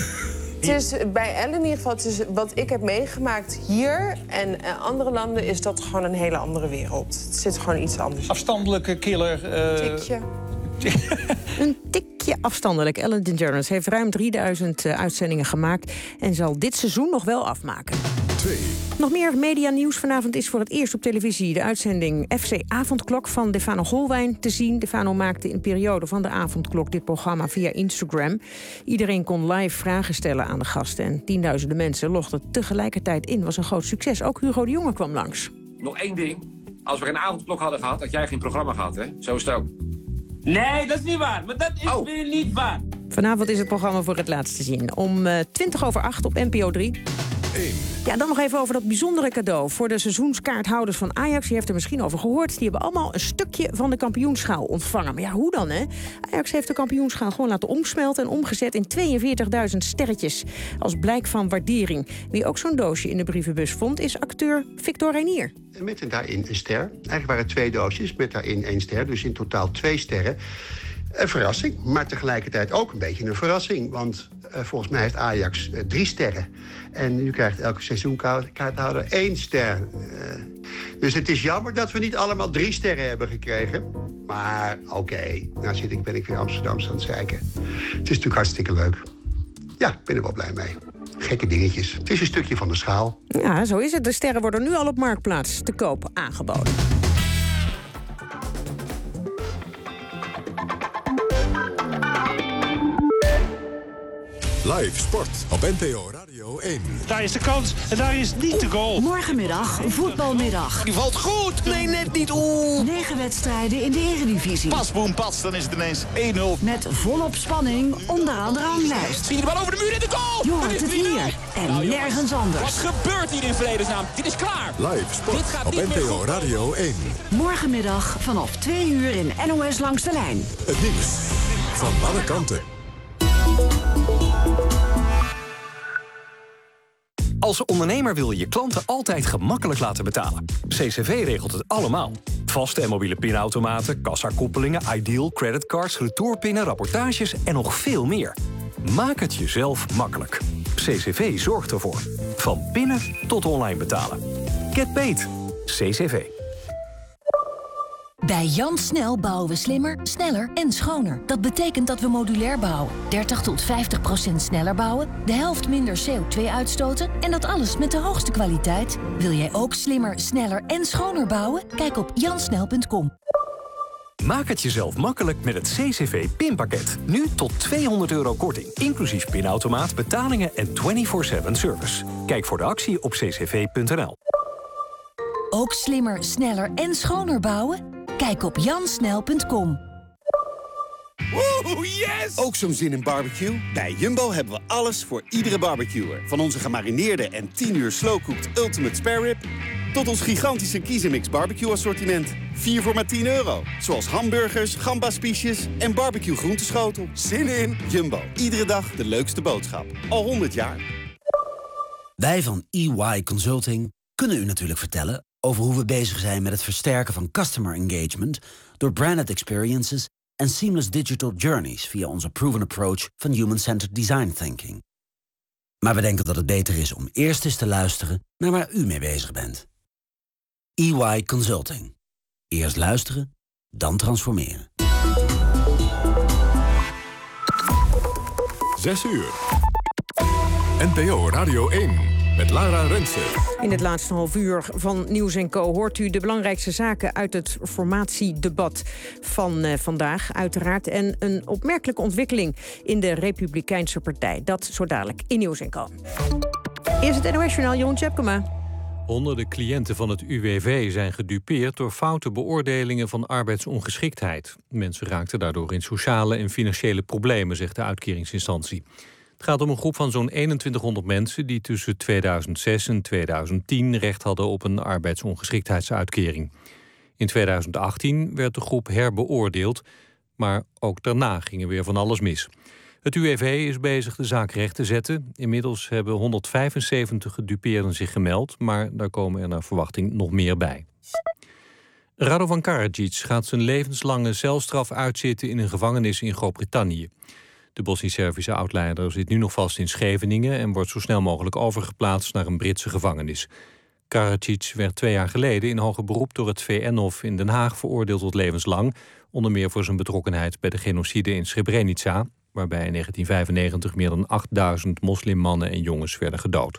Het is bij Ellen in ieder geval, het is wat ik heb meegemaakt hier en uh, andere landen, is dat gewoon een hele andere wereld. Het zit gewoon iets anders. Afstandelijke killer. Uh... Tikje. Een tikje afstandelijk. Ellen DeGeneres heeft ruim drieduizend uh, uitzendingen gemaakt en zal dit seizoen nog wel afmaken. twee. Nog meer medianieuws. Vanavond is voor het eerst op televisie de uitzending F C Avondklok van Defano Holwijn te zien. Defano maakte in de periode van de Avondklok dit programma via Instagram. Iedereen kon live vragen stellen aan de gasten en tienduizenden mensen logden tegelijkertijd in. Was een groot succes. Ook Hugo de Jonge kwam langs. Nog één ding. Als we geen Avondklok hadden gehad, had jij geen programma gehad, hè? Zo is het ook. Nee, dat is niet waar. Maar dat is oh. weer niet waar. Vanavond is het programma voor het laatst te zien. Om uh, twintig over acht op N P O drie. één. Ja, dan nog even over dat bijzondere cadeau voor de seizoenskaarthouders van Ajax. Je heeft er misschien over gehoord. Die hebben allemaal een stukje van de kampioenschaal ontvangen. Maar ja, hoe dan, hè? Ajax heeft de kampioenschaal gewoon laten omsmelten en omgezet in tweeënveertigduizend sterretjes. Als blijk van waardering. Wie ook zo'n doosje in de brievenbus vond, is acteur Victor Reinier. Met daarin een ster. Eigenlijk waren het twee doosjes met daarin één ster. Dus in totaal twee sterren. Een verrassing, maar tegelijkertijd ook een beetje een verrassing. Want uh, volgens mij heeft Ajax uh, drie sterren. En nu krijgt elke seizoenkaarthouder één ster. Uh, dus het is jammer dat we niet allemaal drie sterren hebben gekregen. Maar oké, okay, nou zit ik, ben ik weer Amsterdamse aan het zeiken. Het is natuurlijk hartstikke leuk. Ja, ik ben er wel blij mee. Gekke dingetjes. Het is een stukje van de schaal. Ja, zo is het. De sterren worden nu al op Marktplaats te koop aangeboden. Live sport op N P O Radio één. Daar is de kans en daar is niet de goal. Morgenmiddag, voetbalmiddag. Die valt goed. Nee, net niet. Oeh. Negen wedstrijden in de Eredivisie. Pas, boem, pas. Dan is het ineens één nul. Met volop spanning onderaan de ranglijst. Zie je de bal over de muur in de goal. Je hoort het hier. en nergens anders. Wat gebeurt hier in vredesnaam? Dit is klaar. Live sport Dit gaat op niet N P meer O goed. Radio één. Morgenmiddag vanaf twee uur in N O S Langs de Lijn. Het nieuws van alle kanten. Als ondernemer wil je je klanten altijd gemakkelijk laten betalen. C C V regelt het allemaal. Vaste en mobiele pinautomaten, kassakoppelingen, Ideal, creditcards, retourpinnen, rapportages en nog veel meer. Maak het jezelf makkelijk. C C V zorgt ervoor. Van pinnen tot online betalen. Get paid. C C V. Bij Jan Snel bouwen we slimmer, sneller en schoner. Dat betekent dat we modulair bouwen. dertig tot vijftig procent sneller bouwen, de helft minder C O twee uitstoten... en dat alles met de hoogste kwaliteit. Wil jij ook slimmer, sneller en schoner bouwen? Kijk op jansnel punt com. Maak het jezelf makkelijk met het C C V-pinpakket. Nu tot tweehonderd euro korting, inclusief pinautomaat, betalingen en vierentwintig zeven service. Kijk voor de actie op c c v punt n l. Ook slimmer, sneller en schoner bouwen? Kijk op jansnel punt com. Woehoe, yes! Ook zo'n zin in barbecue? Bij Jumbo hebben we alles voor iedere barbecuer. Van onze gemarineerde en tien uur slowcooked Ultimate Spare Rib... tot ons gigantische Kiezenmix barbecue assortiment. vier voor maar tien euro. Zoals hamburgers, gambaspiesjes en barbecue groenteschotel. Zin in! Jumbo. Iedere dag de leukste boodschap. Al honderd jaar. Wij van E Y Consulting kunnen u natuurlijk vertellen over hoe we bezig zijn met het versterken van customer engagement door branded experiences en seamless digital journeys via onze proven approach van human-centered design thinking. Maar we denken dat het beter is om eerst eens te luisteren naar waar u mee bezig bent. E Y Consulting. Eerst luisteren, dan transformeren. Zes uur. N P O Radio één. Met Lara Rensen. In het laatste half uur van Nieuws en Co hoort u de belangrijkste zaken uit het formatiedebat van uh, vandaag, uiteraard. En een opmerkelijke ontwikkeling in de Republikeinse Partij. Dat zo dadelijk in Nieuws en Co. Eerst het N O S-journaal, Jeroen Tjepkema. Honderden cliënten van het U W V zijn gedupeerd door foute beoordelingen van arbeidsongeschiktheid. Mensen raakten daardoor in sociale en financiële problemen, zegt de uitkeringsinstantie. Het gaat om een groep van zo'n eenentwintighonderd mensen die tussen tweeduizend zes en tweeduizend tien recht hadden op een arbeidsongeschiktheidsuitkering. In tweeduizend achttien werd de groep herbeoordeeld, maar ook daarna ging er weer van alles mis. Het U W V is bezig de zaak recht te zetten. Inmiddels hebben honderdvijfenzeventig gedupeerden zich gemeld, maar daar komen er naar verwachting nog meer bij. Radovan Karadzic gaat zijn levenslange celstraf uitzitten in een gevangenis in Groot-Brittannië. De Bosnisch-Servische oud-leider zit nu nog vast in Scheveningen en wordt zo snel mogelijk overgeplaatst naar een Britse gevangenis. Karadzic werd twee jaar geleden in hoger beroep door het V N-hof in Den Haag veroordeeld tot levenslang, onder meer voor zijn betrokkenheid bij de genocide in Srebrenica, waarbij in negentien vijfennegentig meer dan achtduizend moslimmannen en jongens werden gedood.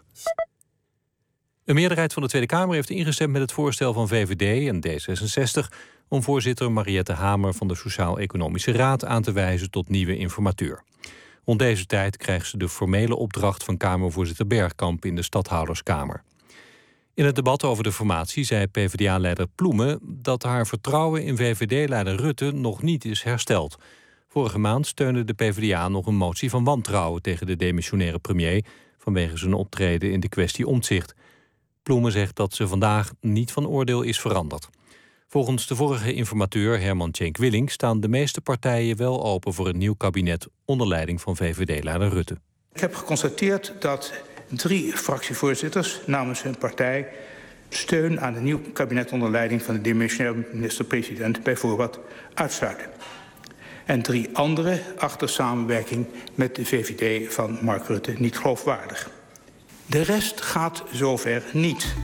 Een meerderheid van de Tweede Kamer heeft ingestemd met het voorstel van V V D en D zesenzestig... om voorzitter Mariette Hamer van de Sociaal-Economische Raad aan te wijzen tot nieuwe informateur. Rond deze tijd krijgt ze de formele opdracht van Kamervoorzitter Bergkamp in de Stadhouderskamer. In het debat over de formatie zei P v d A-leider Ploemen dat haar vertrouwen in V V D-leider Rutte nog niet is hersteld. Vorige maand steunde de P v d A nog een motie van wantrouwen tegen de demissionaire premier vanwege zijn optreden in de kwestie Omtzigt. Ploemen zegt dat ze vandaag niet van oordeel is veranderd. Volgens de vorige informateur Herman Tjenk Willink staan de meeste partijen wel open voor een nieuw kabinet onder leiding van V V D-leider Rutte. Ik heb geconstateerd dat drie fractievoorzitters namens hun partij steun aan een nieuw kabinet onder leiding van de demissionaire minister-president bijvoorbeeld uitsluiten. En drie anderen achter samenwerking met de V V D van Mark Rutte niet geloofwaardig. De rest gaat zover niet.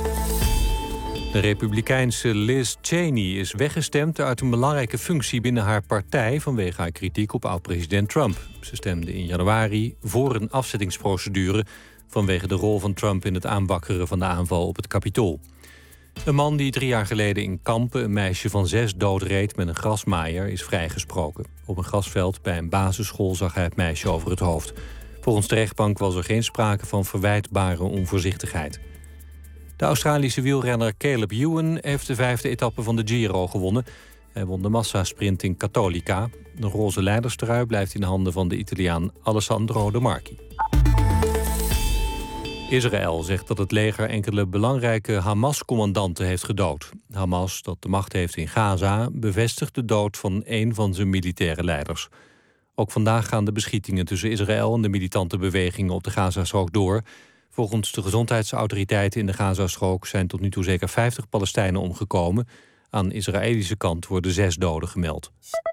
De Republikeinse Liz Cheney is weggestemd uit een belangrijke functie binnen haar partij vanwege haar kritiek op oud-president Trump. Ze stemde in januari voor een afzettingsprocedure vanwege de rol van Trump in het aanwakkeren van de aanval op het Capitool. Een man die drie jaar geleden in Kampen een meisje van zes doodreed met een grasmaaier is vrijgesproken. Op een grasveld bij een basisschool zag hij het meisje over het hoofd. Volgens de rechtbank was er geen sprake van verwijtbare onvoorzichtigheid. De Australische wielrenner Caleb Ewan heeft de vijfde etappe van de Giro gewonnen. Hij won de massasprint in Cattolica. De roze leiderstrui blijft in de handen van de Italiaan Alessandro De Marchi. Israël zegt dat het leger enkele belangrijke Hamas-commandanten heeft gedood. Hamas, dat de macht heeft in Gaza, bevestigt de dood van een van zijn militaire leiders. Ook vandaag gaan de beschietingen tussen Israël en de militante bewegingen op de Gazastrook door. Volgens de gezondheidsautoriteiten in de Gazastrook zijn tot nu toe zeker vijftig Palestijnen omgekomen. Aan de Israëlische kant worden zes doden gemeld.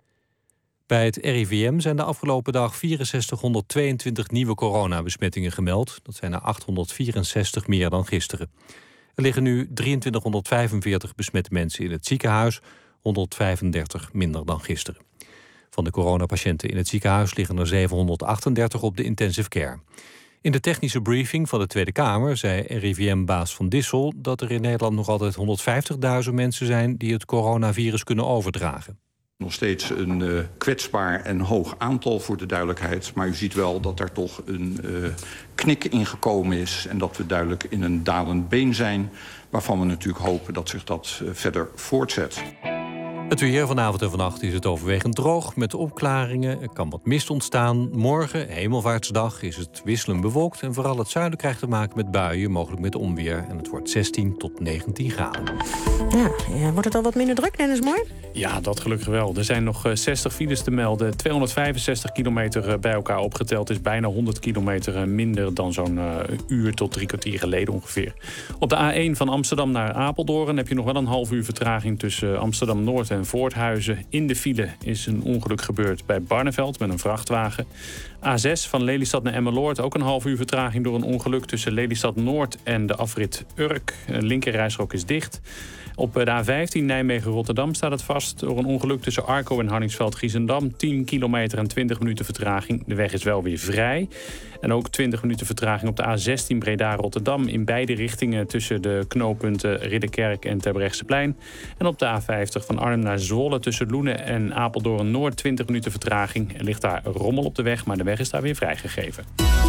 Bij het R I V M zijn de afgelopen dag vierenzestighonderdtweeëntwintig nieuwe coronabesmettingen gemeld. Dat zijn er achthonderdvierenzestig meer dan gisteren. Er liggen nu drieëntwintighonderdvijfenveertig besmette mensen in het ziekenhuis, honderdvijfendertig minder dan gisteren. Van de coronapatiënten in het ziekenhuis liggen er zevenhonderdachtendertig op de intensive care. In de technische briefing van de Tweede Kamer zei R I V M-baas Van Dissel dat er in Nederland nog altijd honderdvijftigduizend mensen zijn die het coronavirus kunnen overdragen. Nog steeds een uh, kwetsbaar en hoog aantal voor de duidelijkheid. Maar u ziet wel dat er toch een uh, knik ingekomen is en dat we duidelijk in een dalend been zijn, waarvan we natuurlijk hopen dat zich dat uh, verder voortzet. Het weer vanavond en vannacht is het overwegend droog met opklaringen. Er kan wat mist ontstaan. Morgen, Hemelvaartsdag, is het wisselend bewolkt. En vooral het zuiden krijgt te maken met buien, mogelijk met onweer. En het wordt zestien tot negentien graden. Ja, ja, wordt het al wat minder druk, Dennis Mooi? Ja, dat gelukkig wel. Er zijn nog zestig files te melden. tweehonderdvijfenzestig kilometer bij elkaar opgeteld. Is bijna honderd kilometer minder dan zo'n uh, uur tot drie kwartier geleden ongeveer. Op de A één van Amsterdam naar Apeldoorn heb je nog wel een half uur vertraging tussen Amsterdam-Noord en Voorthuizen. In de file is een ongeluk gebeurd bij Barneveld met een vrachtwagen. A zes van Lelystad naar Emmeloord, ook een half uur vertraging door een ongeluk tussen Lelystad Noord en de afrit Urk. De linkerrijstrook is dicht. Op de A vijftien Nijmegen-Rotterdam staat het vast door een ongeluk tussen Arco en Hardingsveld-Giessendam. tien kilometer en twintig minuten vertraging. De weg is wel weer vrij. En ook twintig minuten vertraging op de A zestien Breda-Rotterdam in beide richtingen tussen de knooppunten Ridderkerk en Terbrechtseplein. En op de A vijftig van Arnhem naar Zwolle tussen Loenen en Apeldoorn-Noord twintig minuten vertraging. Er ligt daar rommel op de weg, maar de weg is daar weer vrijgegeven.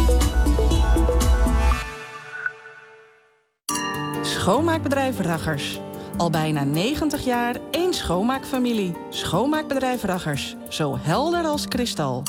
Schoonmaakbedrijf Raggers. Al bijna negentig jaar één schoonmaakfamilie. Schoonmaakbedrijf Raggers. Zo helder als kristal.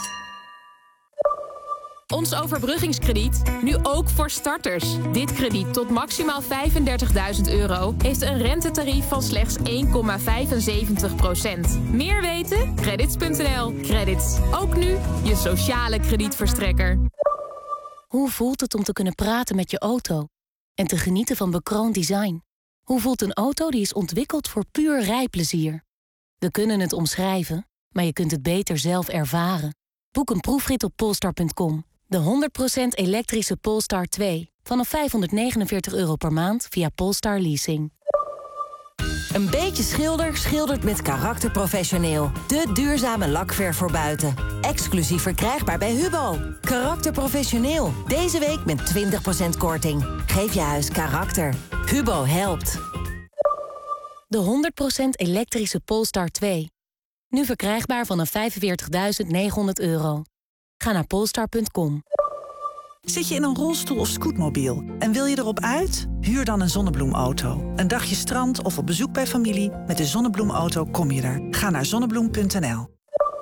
Ons overbruggingskrediet, nu ook voor starters. Dit krediet tot maximaal vijfendertigduizend euro... heeft een rentetarief van slechts één komma vijfenzeventig procent. Meer weten? Credits punt n l. Credits. Ook nu je sociale kredietverstrekker. Hoe voelt het om te kunnen praten met je auto? En te genieten van bekroond design? Hoe voelt een auto die is ontwikkeld voor puur rijplezier? We kunnen het omschrijven, maar je kunt het beter zelf ervaren. Boek een proefrit op polestar punt com. De honderd procent elektrische Polestar twee. Vanaf vijfhonderdnegenenveertig euro per maand via Polestar Leasing. Een beetje schilder schildert met karakter professioneel. De duurzame lakverf voor buiten. Exclusief verkrijgbaar bij Hubo. Karakter professioneel. Deze week met twintig procent korting. Geef je huis karakter. Hubo helpt. De honderd procent elektrische Polestar twee. Nu verkrijgbaar vanaf vijfenveertigduizend negenhonderd euro. Ga naar polestar punt com. Zit je in een rolstoel of scootmobiel en wil je erop uit? Huur dan een zonnebloemauto. Een dagje strand of op bezoek bij familie. Met de zonnebloemauto kom je er. Ga naar zonnebloem punt n l.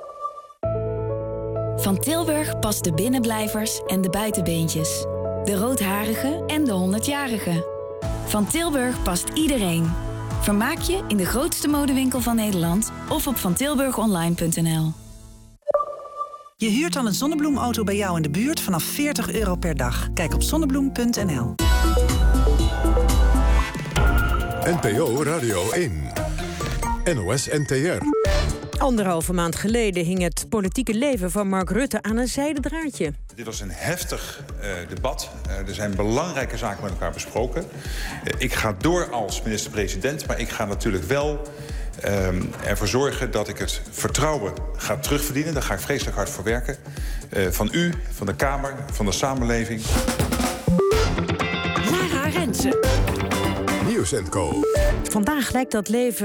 Van Tilburg past de binnenblijvers en de buitenbeentjes. De roodharige en de honderdjarige. Van Tilburg past iedereen. Vermaak je in de grootste modewinkel van Nederland of op van tilburg online punt n l. Je huurt dan een zonnebloemauto bij jou in de buurt vanaf veertig euro per dag. Kijk op zonnebloem punt n l. N P O Radio één. N O S N T R. Anderhalve maand geleden hing het politieke leven van Mark Rutte aan een zijden draadje. Dit was een heftig uh, debat. Uh, er zijn belangrijke zaken met elkaar besproken. Uh, ik ga door als minister-president, maar ik ga natuurlijk wel uh, ervoor zorgen dat ik het vertrouwen ga terugverdienen. Daar ga ik vreselijk hard voor werken. Uh, van u, van de Kamer, van de samenleving. Lara Rensen. Nieuws en Co. Vandaag lijkt dat leven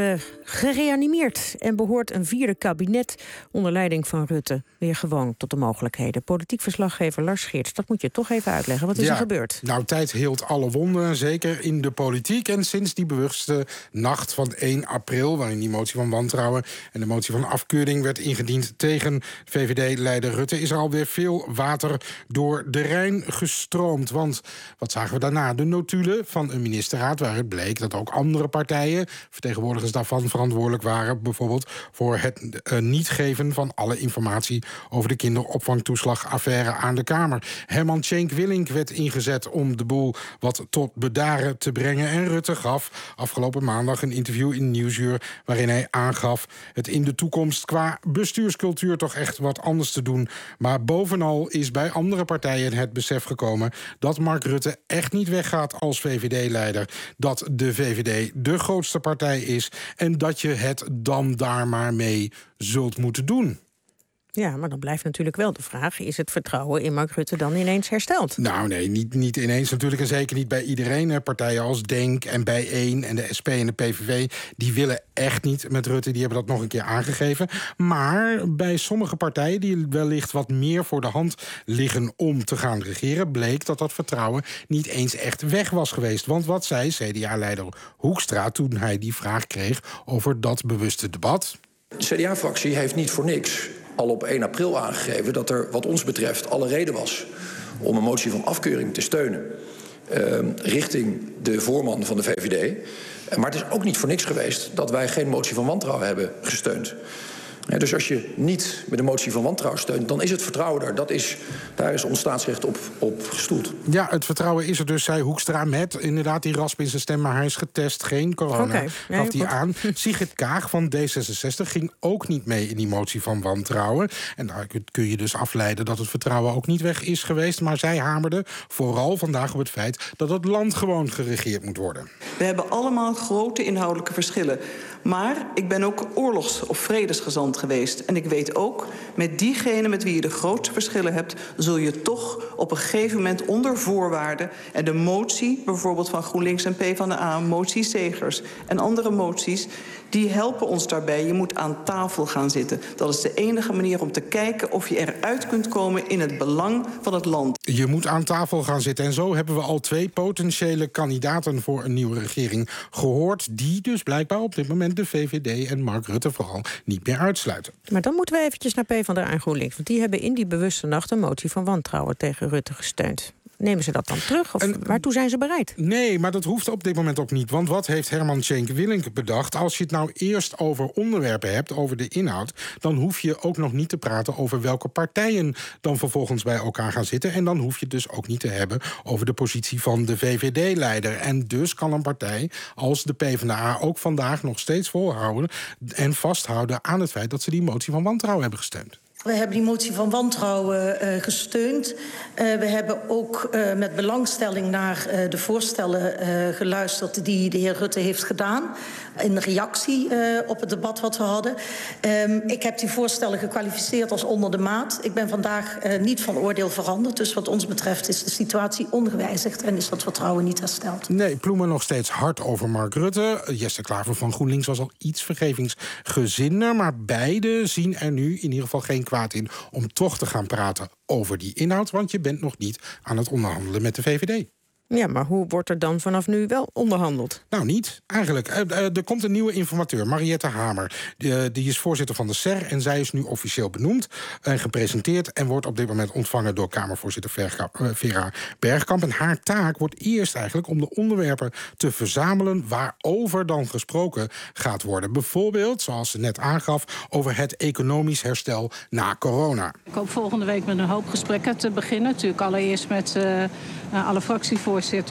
gereanimeerd en behoort een vierde kabinet onder leiding van Rutte weer gewoon tot de mogelijkheden. Politiek verslaggever Lars Geerts, dat moet je toch even uitleggen. Wat is ja, er gebeurd? Nou, tijd heelt alle wonden, zeker in de politiek. En sinds die bewuste nacht van één april, waarin die motie van wantrouwen en de motie van afkeuring werd ingediend tegen V V D-leider Rutte, is er alweer veel water door de Rijn gestroomd. Want wat zagen we daarna? De notulen van een ministerraad waaruit bleek dat ook andere partijen, vertegenwoordigers daarvan, verantwoordelijk waren, bijvoorbeeld voor het uh, niet geven van alle informatie over de kinderopvangtoeslagaffaire aan de Kamer. Herman Tjenk Willink werd ingezet om de boel wat tot bedaren te brengen. En Rutte gaf afgelopen maandag een interview in Nieuwsuur waarin hij aangaf het in de toekomst qua bestuurscultuur toch echt wat anders te doen. Maar bovenal is bij andere partijen het besef gekomen dat Mark Rutte echt niet weggaat als V V D-leider. Dat de V V D de grootste partij is en dat je het dan daar maar mee zult moeten doen. Ja, maar dan blijft natuurlijk wel de vraag, is het vertrouwen in Mark Rutte dan ineens hersteld? Nou nee, niet, niet ineens natuurlijk en zeker niet bij iedereen. Partijen als Denk en Bijeen en de S P en de P V V, die willen echt niet met Rutte. Die hebben dat nog een keer aangegeven. Maar bij sommige partijen die wellicht wat meer voor de hand liggen om te gaan regeren, bleek dat dat vertrouwen niet eens echt weg was geweest. Want wat zei C D A-leider Hoekstra toen hij die vraag kreeg over dat bewuste debat? De C D A-fractie heeft niet voor niks al op één april aangegeven dat er wat ons betreft alle reden was om een motie van afkeuring te steunen uh, richting de voorman van de V V D. Maar het is ook niet voor niks geweest dat wij geen motie van wantrouwen hebben gesteund. Ja, dus als je niet met een motie van wantrouwen steunt, dan is het vertrouwen daar. Dat is, daar is ons staatsrecht op, op gestoeld. Ja, het vertrouwen is er dus, zei Hoekstra, met inderdaad die rasp in zijn stem, maar hij is getest, geen corona, okay, nee, gaf hij aan. Sigrid Kaag van D zesenzestig ging ook niet mee in die motie van wantrouwen. En daar kun je dus afleiden dat het vertrouwen ook niet weg is geweest. Maar zij hamerde vooral vandaag op het feit dat het land gewoon geregeerd moet worden. We hebben allemaal grote inhoudelijke verschillen. Maar ik ben ook oorlogs- of vredesgezant geweest. En ik weet ook, met diegene met wie je de grootste verschillen hebt, zul je toch op een gegeven moment onder voorwaarden, en de motie bijvoorbeeld van GroenLinks en PvdA, motie Segers en andere moties, die helpen ons daarbij. Je moet aan tafel gaan zitten. Dat is de enige manier om te kijken of je eruit kunt komen in het belang van het land. Je moet aan tafel gaan zitten. En zo hebben we al twee potentiële kandidaten voor een nieuwe regering gehoord, die dus blijkbaar op dit moment de V V D en Mark Rutte vooral niet meer uitsluiten. Maar dan moeten we eventjes naar PvdA en GroenLinks. Want die hebben in die bewuste nacht een motie van wantrouwen tegen Rutte gesteund. Nemen ze dat dan terug? Of en, waartoe zijn ze bereid? Nee, maar dat hoeft op dit moment ook niet. Want wat heeft Herman Tjenk Willink bedacht? Als je het nou eerst over onderwerpen hebt, over de inhoud, dan hoef je ook nog niet te praten over welke partijen dan vervolgens bij elkaar gaan zitten. En dan hoef je het dus ook niet te hebben over de positie van de V V D-leider. En dus kan een partij als de PvdA ook vandaag nog steeds volhouden en vasthouden aan het feit dat ze die motie van wantrouwen hebben gesteund. We hebben die motie van wantrouwen uh, gesteund. Uh, we hebben ook uh, met belangstelling naar uh, de voorstellen uh, geluisterd die de heer Rutte heeft gedaan in reactie uh, op het debat wat we hadden. Um, ik heb die voorstellen gekwalificeerd als onder de maat. Ik ben vandaag uh, niet van oordeel veranderd. Dus wat ons betreft is de situatie ongewijzigd en is dat vertrouwen niet hersteld. Nee, Ploemen nog steeds hard over Mark Rutte. Jesse Klaver van GroenLinks was al iets vergevingsgezinder, maar beide zien er nu in ieder geval geen kwaad in om toch te gaan praten over die inhoud, want je bent nog niet aan het onderhandelen met de V V D. Ja, maar hoe wordt er dan vanaf nu wel onderhandeld? Nou, niet, eigenlijk. Uh, uh, er komt een nieuwe informateur, Mariette Hamer. Die, uh, die is voorzitter van de S E R en zij is nu officieel benoemd en gepresenteerd en wordt op dit moment ontvangen door Kamervoorzitter Verga, uh, Vera Bergkamp. En haar taak wordt eerst eigenlijk om de onderwerpen te verzamelen waarover dan gesproken gaat worden. Bijvoorbeeld, zoals ze net aangaf, over het economisch herstel na corona. Ik hoop volgende week met een hoop gesprekken te beginnen. Natuurlijk allereerst met uh, alle fractievoorzitters.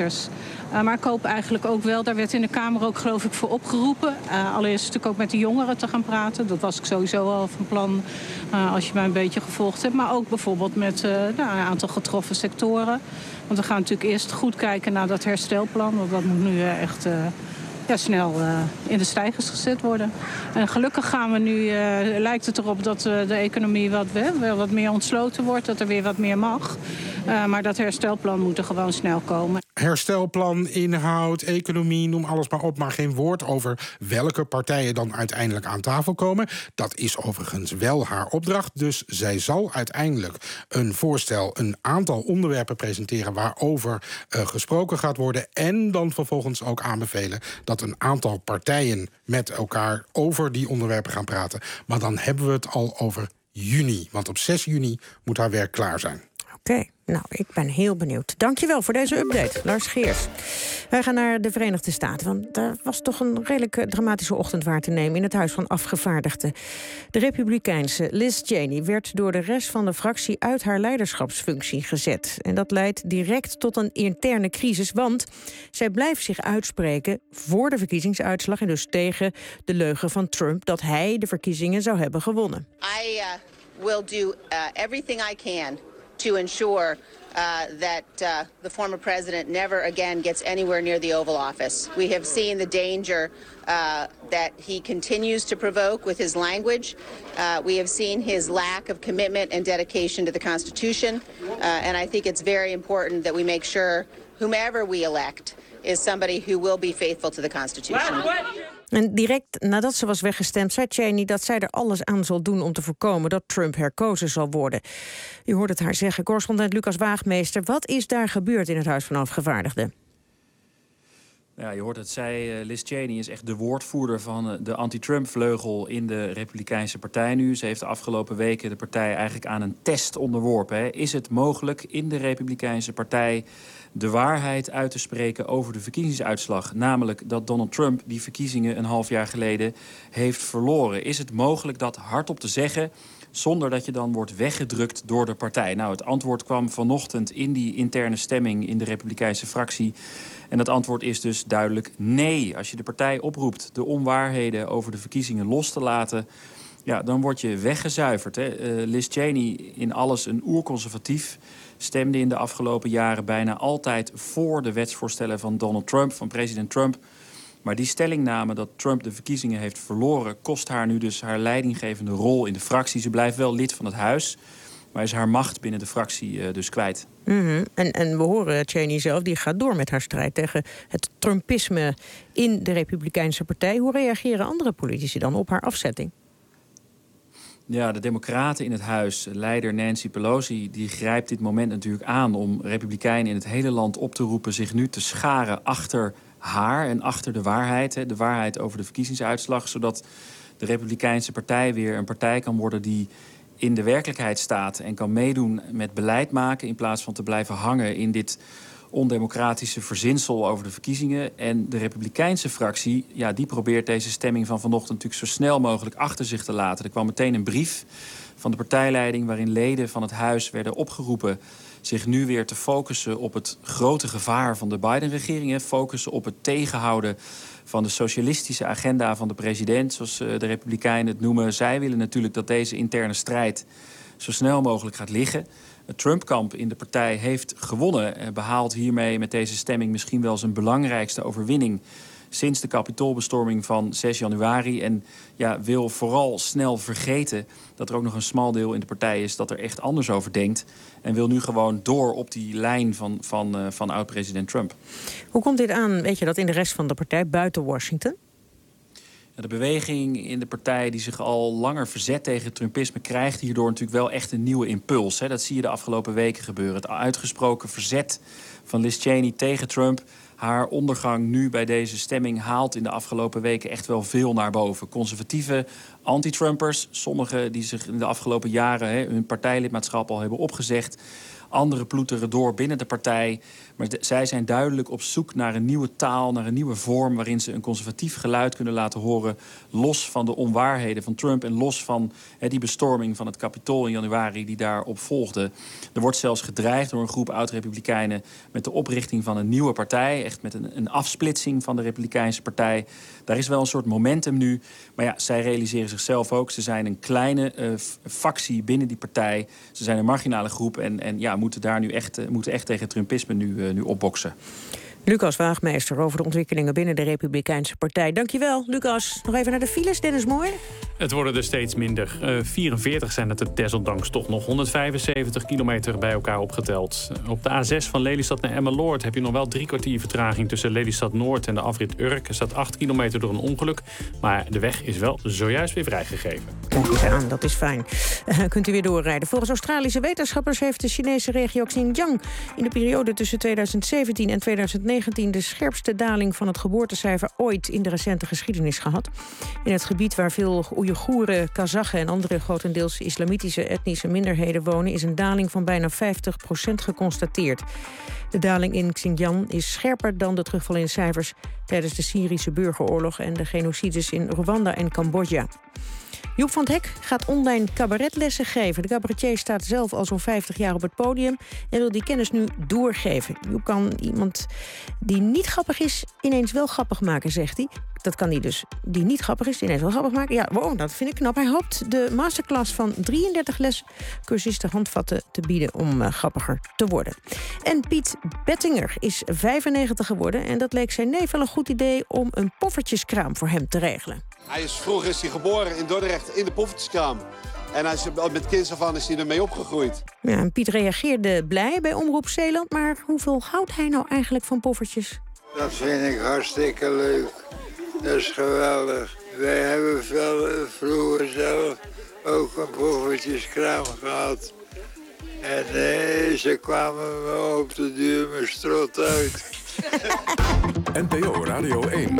Uh, maar ik hoop eigenlijk ook wel, daar werd in de Kamer ook geloof ik voor opgeroepen. Uh, allereerst natuurlijk ook met de jongeren te gaan praten. Dat was ik sowieso al van plan uh, als je mij een beetje gevolgd hebt. Maar ook bijvoorbeeld met uh, nou, een aantal getroffen sectoren. Want we gaan natuurlijk eerst goed kijken naar dat herstelplan. Want dat moet nu uh, echt uh, ja, snel uh, in de stijgers gezet worden. En gelukkig gaan we nu, uh, lijkt het erop dat uh, de economie wat, uh, wat meer ontsloten wordt. Dat er weer wat meer mag. Uh, maar dat herstelplan moet er gewoon snel komen. Herstelplan, inhoud, economie, noem alles maar op. Maar geen woord over welke partijen dan uiteindelijk aan tafel komen. Dat is overigens wel haar opdracht. Dus zij zal uiteindelijk een voorstel, een aantal onderwerpen presenteren waarover uh, gesproken gaat worden. En dan vervolgens ook aanbevelen dat een aantal partijen met elkaar over die onderwerpen gaan praten. Maar dan hebben we het al over juni. Want op zes juni moet haar werk klaar zijn. Oké, okay, nou, ik ben heel benieuwd. Dankjewel voor deze update, Lars Geers. Wij gaan naar de Verenigde Staten, want daar was toch een redelijk dramatische ochtend waar te nemen in het Huis van Afgevaardigden. De Republikeinse Liz Cheney werd door de rest van de fractie uit haar leiderschapsfunctie gezet. En dat leidt direct tot een interne crisis, want zij blijft zich uitspreken voor de verkiezingsuitslag en dus tegen de leugen van Trump dat hij de verkiezingen zou hebben gewonnen. I uh, will do uh, everything I can to ensure uh, that uh, the former president never again gets anywhere near the Oval Office. We have seen the danger uh, that he continues to provoke with his language. Uh, we have seen his lack of commitment and dedication to the Constitution. Uh, and I think it's very important that we make sure whomever we elect is somebody who will be faithful to the Constitution. En direct nadat ze was weggestemd, zei Cheney dat zij er alles aan zal doen om te voorkomen dat Trump herkozen zal worden. U hoort het haar zeggen, correspondent Lucas Waagmeester. Wat is daar gebeurd in het Huis van Afgevaardigden? Ja, je hoort het, zij, Liz Cheney is echt de woordvoerder van de anti-Trump-vleugel in de Republikeinse partij nu. Ze heeft de afgelopen weken de partij eigenlijk aan een test onderworpen. Hè. Is het mogelijk in de Republikeinse partij de waarheid uit te spreken over de verkiezingsuitslag? Namelijk dat Donald Trump die verkiezingen een half jaar geleden heeft verloren. Is het mogelijk dat hardop te zeggen zonder dat je dan wordt weggedrukt door de partij? Nou, het antwoord kwam vanochtend in die interne stemming in de Republikeinse fractie. En dat antwoord is dus duidelijk nee. Als je de partij oproept de onwaarheden over de verkiezingen los te laten, ja, dan word je weggezuiverd. Hè. Uh, Liz Cheney, in alles een oerconservatief, stemde in de afgelopen jaren bijna altijd voor de wetsvoorstellen van Donald Trump, van president Trump. Maar die stellingname dat Trump de verkiezingen heeft verloren kost haar nu dus haar leidinggevende rol in de fractie. Ze blijft wel lid van het huis, maar is haar macht binnen de fractie uh, dus kwijt. Mm-hmm. En, en we horen Cheney zelf, die gaat door met haar strijd tegen het Trumpisme in de Republikeinse partij. Hoe reageren andere politici dan op haar afzetting? Ja, de Democraten in het huis, leider Nancy Pelosi, die grijpt dit moment natuurlijk aan om Republikeinen in het hele land op te roepen zich nu te scharen achter haar en achter de waarheid. Hè, de waarheid over de verkiezingsuitslag, zodat de Republikeinse partij weer een partij kan worden die in de werkelijkheid staat en kan meedoen met beleid maken in plaats van te blijven hangen in dit ondemocratische verzinsel over de verkiezingen. En de Republikeinse fractie, ja, die probeert deze stemming van vanochtend natuurlijk zo snel mogelijk achter zich te laten. Er kwam meteen een brief van de partijleiding waarin leden van het huis werden opgeroepen zich nu weer te focussen op het grote gevaar van de Biden-regering. Focussen op het tegenhouden van de socialistische agenda van de president, zoals de Republikeinen het noemen. Zij willen natuurlijk dat deze interne strijd zo snel mogelijk gaat liggen. Het Trump-kamp in de partij heeft gewonnen. Behaalt hiermee met deze stemming misschien wel zijn belangrijkste overwinning sinds de Capitoolbestorming van zes januari. En ja, wil vooral snel vergeten dat er ook nog een smal deel in de partij is dat er echt anders over denkt. En wil nu gewoon door op die lijn van, van, uh, van oud-president Trump. Hoe komt dit aan, weet je dat, in de rest van de partij buiten Washington? De beweging in de partij die zich al langer verzet tegen het Trumpisme krijgt hierdoor natuurlijk wel echt een nieuwe impuls. Hè. Dat zie je de afgelopen weken gebeuren. Het uitgesproken verzet van Liz Cheney tegen Trump, haar ondergang nu bij deze stemming, haalt in de afgelopen weken echt wel veel naar boven. Conservatieve anti-Trumpers, sommigen die zich in de afgelopen jaren hè, hun partijlidmaatschap al hebben opgezegd. Anderen ploeteren door binnen de partij. Maar de, zij zijn duidelijk op zoek naar een nieuwe taal, naar een nieuwe vorm waarin ze een conservatief geluid kunnen laten horen, los van de onwaarheden van Trump en los van he, die bestorming van het Capitool in januari die daarop volgde. Er wordt zelfs gedreigd door een groep oud-republikeinen met de oprichting van een nieuwe partij, echt met een, een afsplitsing van de Republikeinse partij. Daar is wel een soort momentum nu. Maar ja, zij realiseren zichzelf ook. Ze zijn een kleine uh, factie binnen die partij. Ze zijn een marginale groep en, en ja, moeten daar nu echt, uh, moeten echt tegen het Trumpisme nu, uh, nu opboksen. Lucas Waagmeester over de ontwikkelingen binnen de Republikeinse Partij. Dankjewel, Lucas. Nog even naar de files, Dennis Mooi. Het worden er steeds minder. Uh, vierenveertig zijn het er desondanks toch nog. honderdvijfenzeventig kilometer bij elkaar opgeteld. Op de A zes van Lelystad naar Emmeloord heb je nog wel drie kwartier vertraging tussen Lelystad Noord en de afrit Urk. Er staat acht kilometer door een ongeluk. Maar de weg is wel zojuist weer vrijgegeven. Kijk eens aan, dat is fijn. Uh, kunt u weer doorrijden. Volgens Australische wetenschappers heeft de Chinese regio Xinjiang in de periode tussen tweeduizend zeventien en tweeduizend negentien de scherpste daling van het geboortecijfer ooit in de recente geschiedenis gehad. In het gebied waar veel Oeigoeren, Kazachen en andere grotendeels islamitische etnische minderheden wonen is een daling van bijna vijftig procent geconstateerd. De daling in Xinjiang is scherper dan de terugval in cijfers tijdens de Syrische burgeroorlog en de genocides in Rwanda en Cambodja. Joep van het Hek gaat online cabaretlessen geven. De cabaretier staat zelf al zo'n vijftig jaar op het podium en wil die kennis nu doorgeven. Joep kan iemand die niet grappig is ineens wel grappig maken, zegt hij. Dat kan hij dus. Die niet grappig is, ineens wel grappig maken. Ja, wow, dat vind ik knap. Hij hoopt de masterclass van drieëndertig lescursisten handvatten te bieden om uh, grappiger te worden. En Piet Bettinger is vijfennegentig geworden en dat leek zijn neef wel een goed idee om een poffertjeskraam voor hem te regelen. Hij is, vroeger is hij geboren in Dordrecht in de poffertjeskraam. En hij is, met kinds af aan is hij ermee opgegroeid. Ja, en Piet reageerde blij bij Omroep Zeeland. Maar hoeveel houdt hij nou eigenlijk van poffertjes? Dat vind ik hartstikke leuk. Dat is geweldig. Wij hebben veel, vroeger zelf ook een poffertjeskraam gehad. En nee, ze kwamen me op de duur mijn strot uit. N P O Radio één.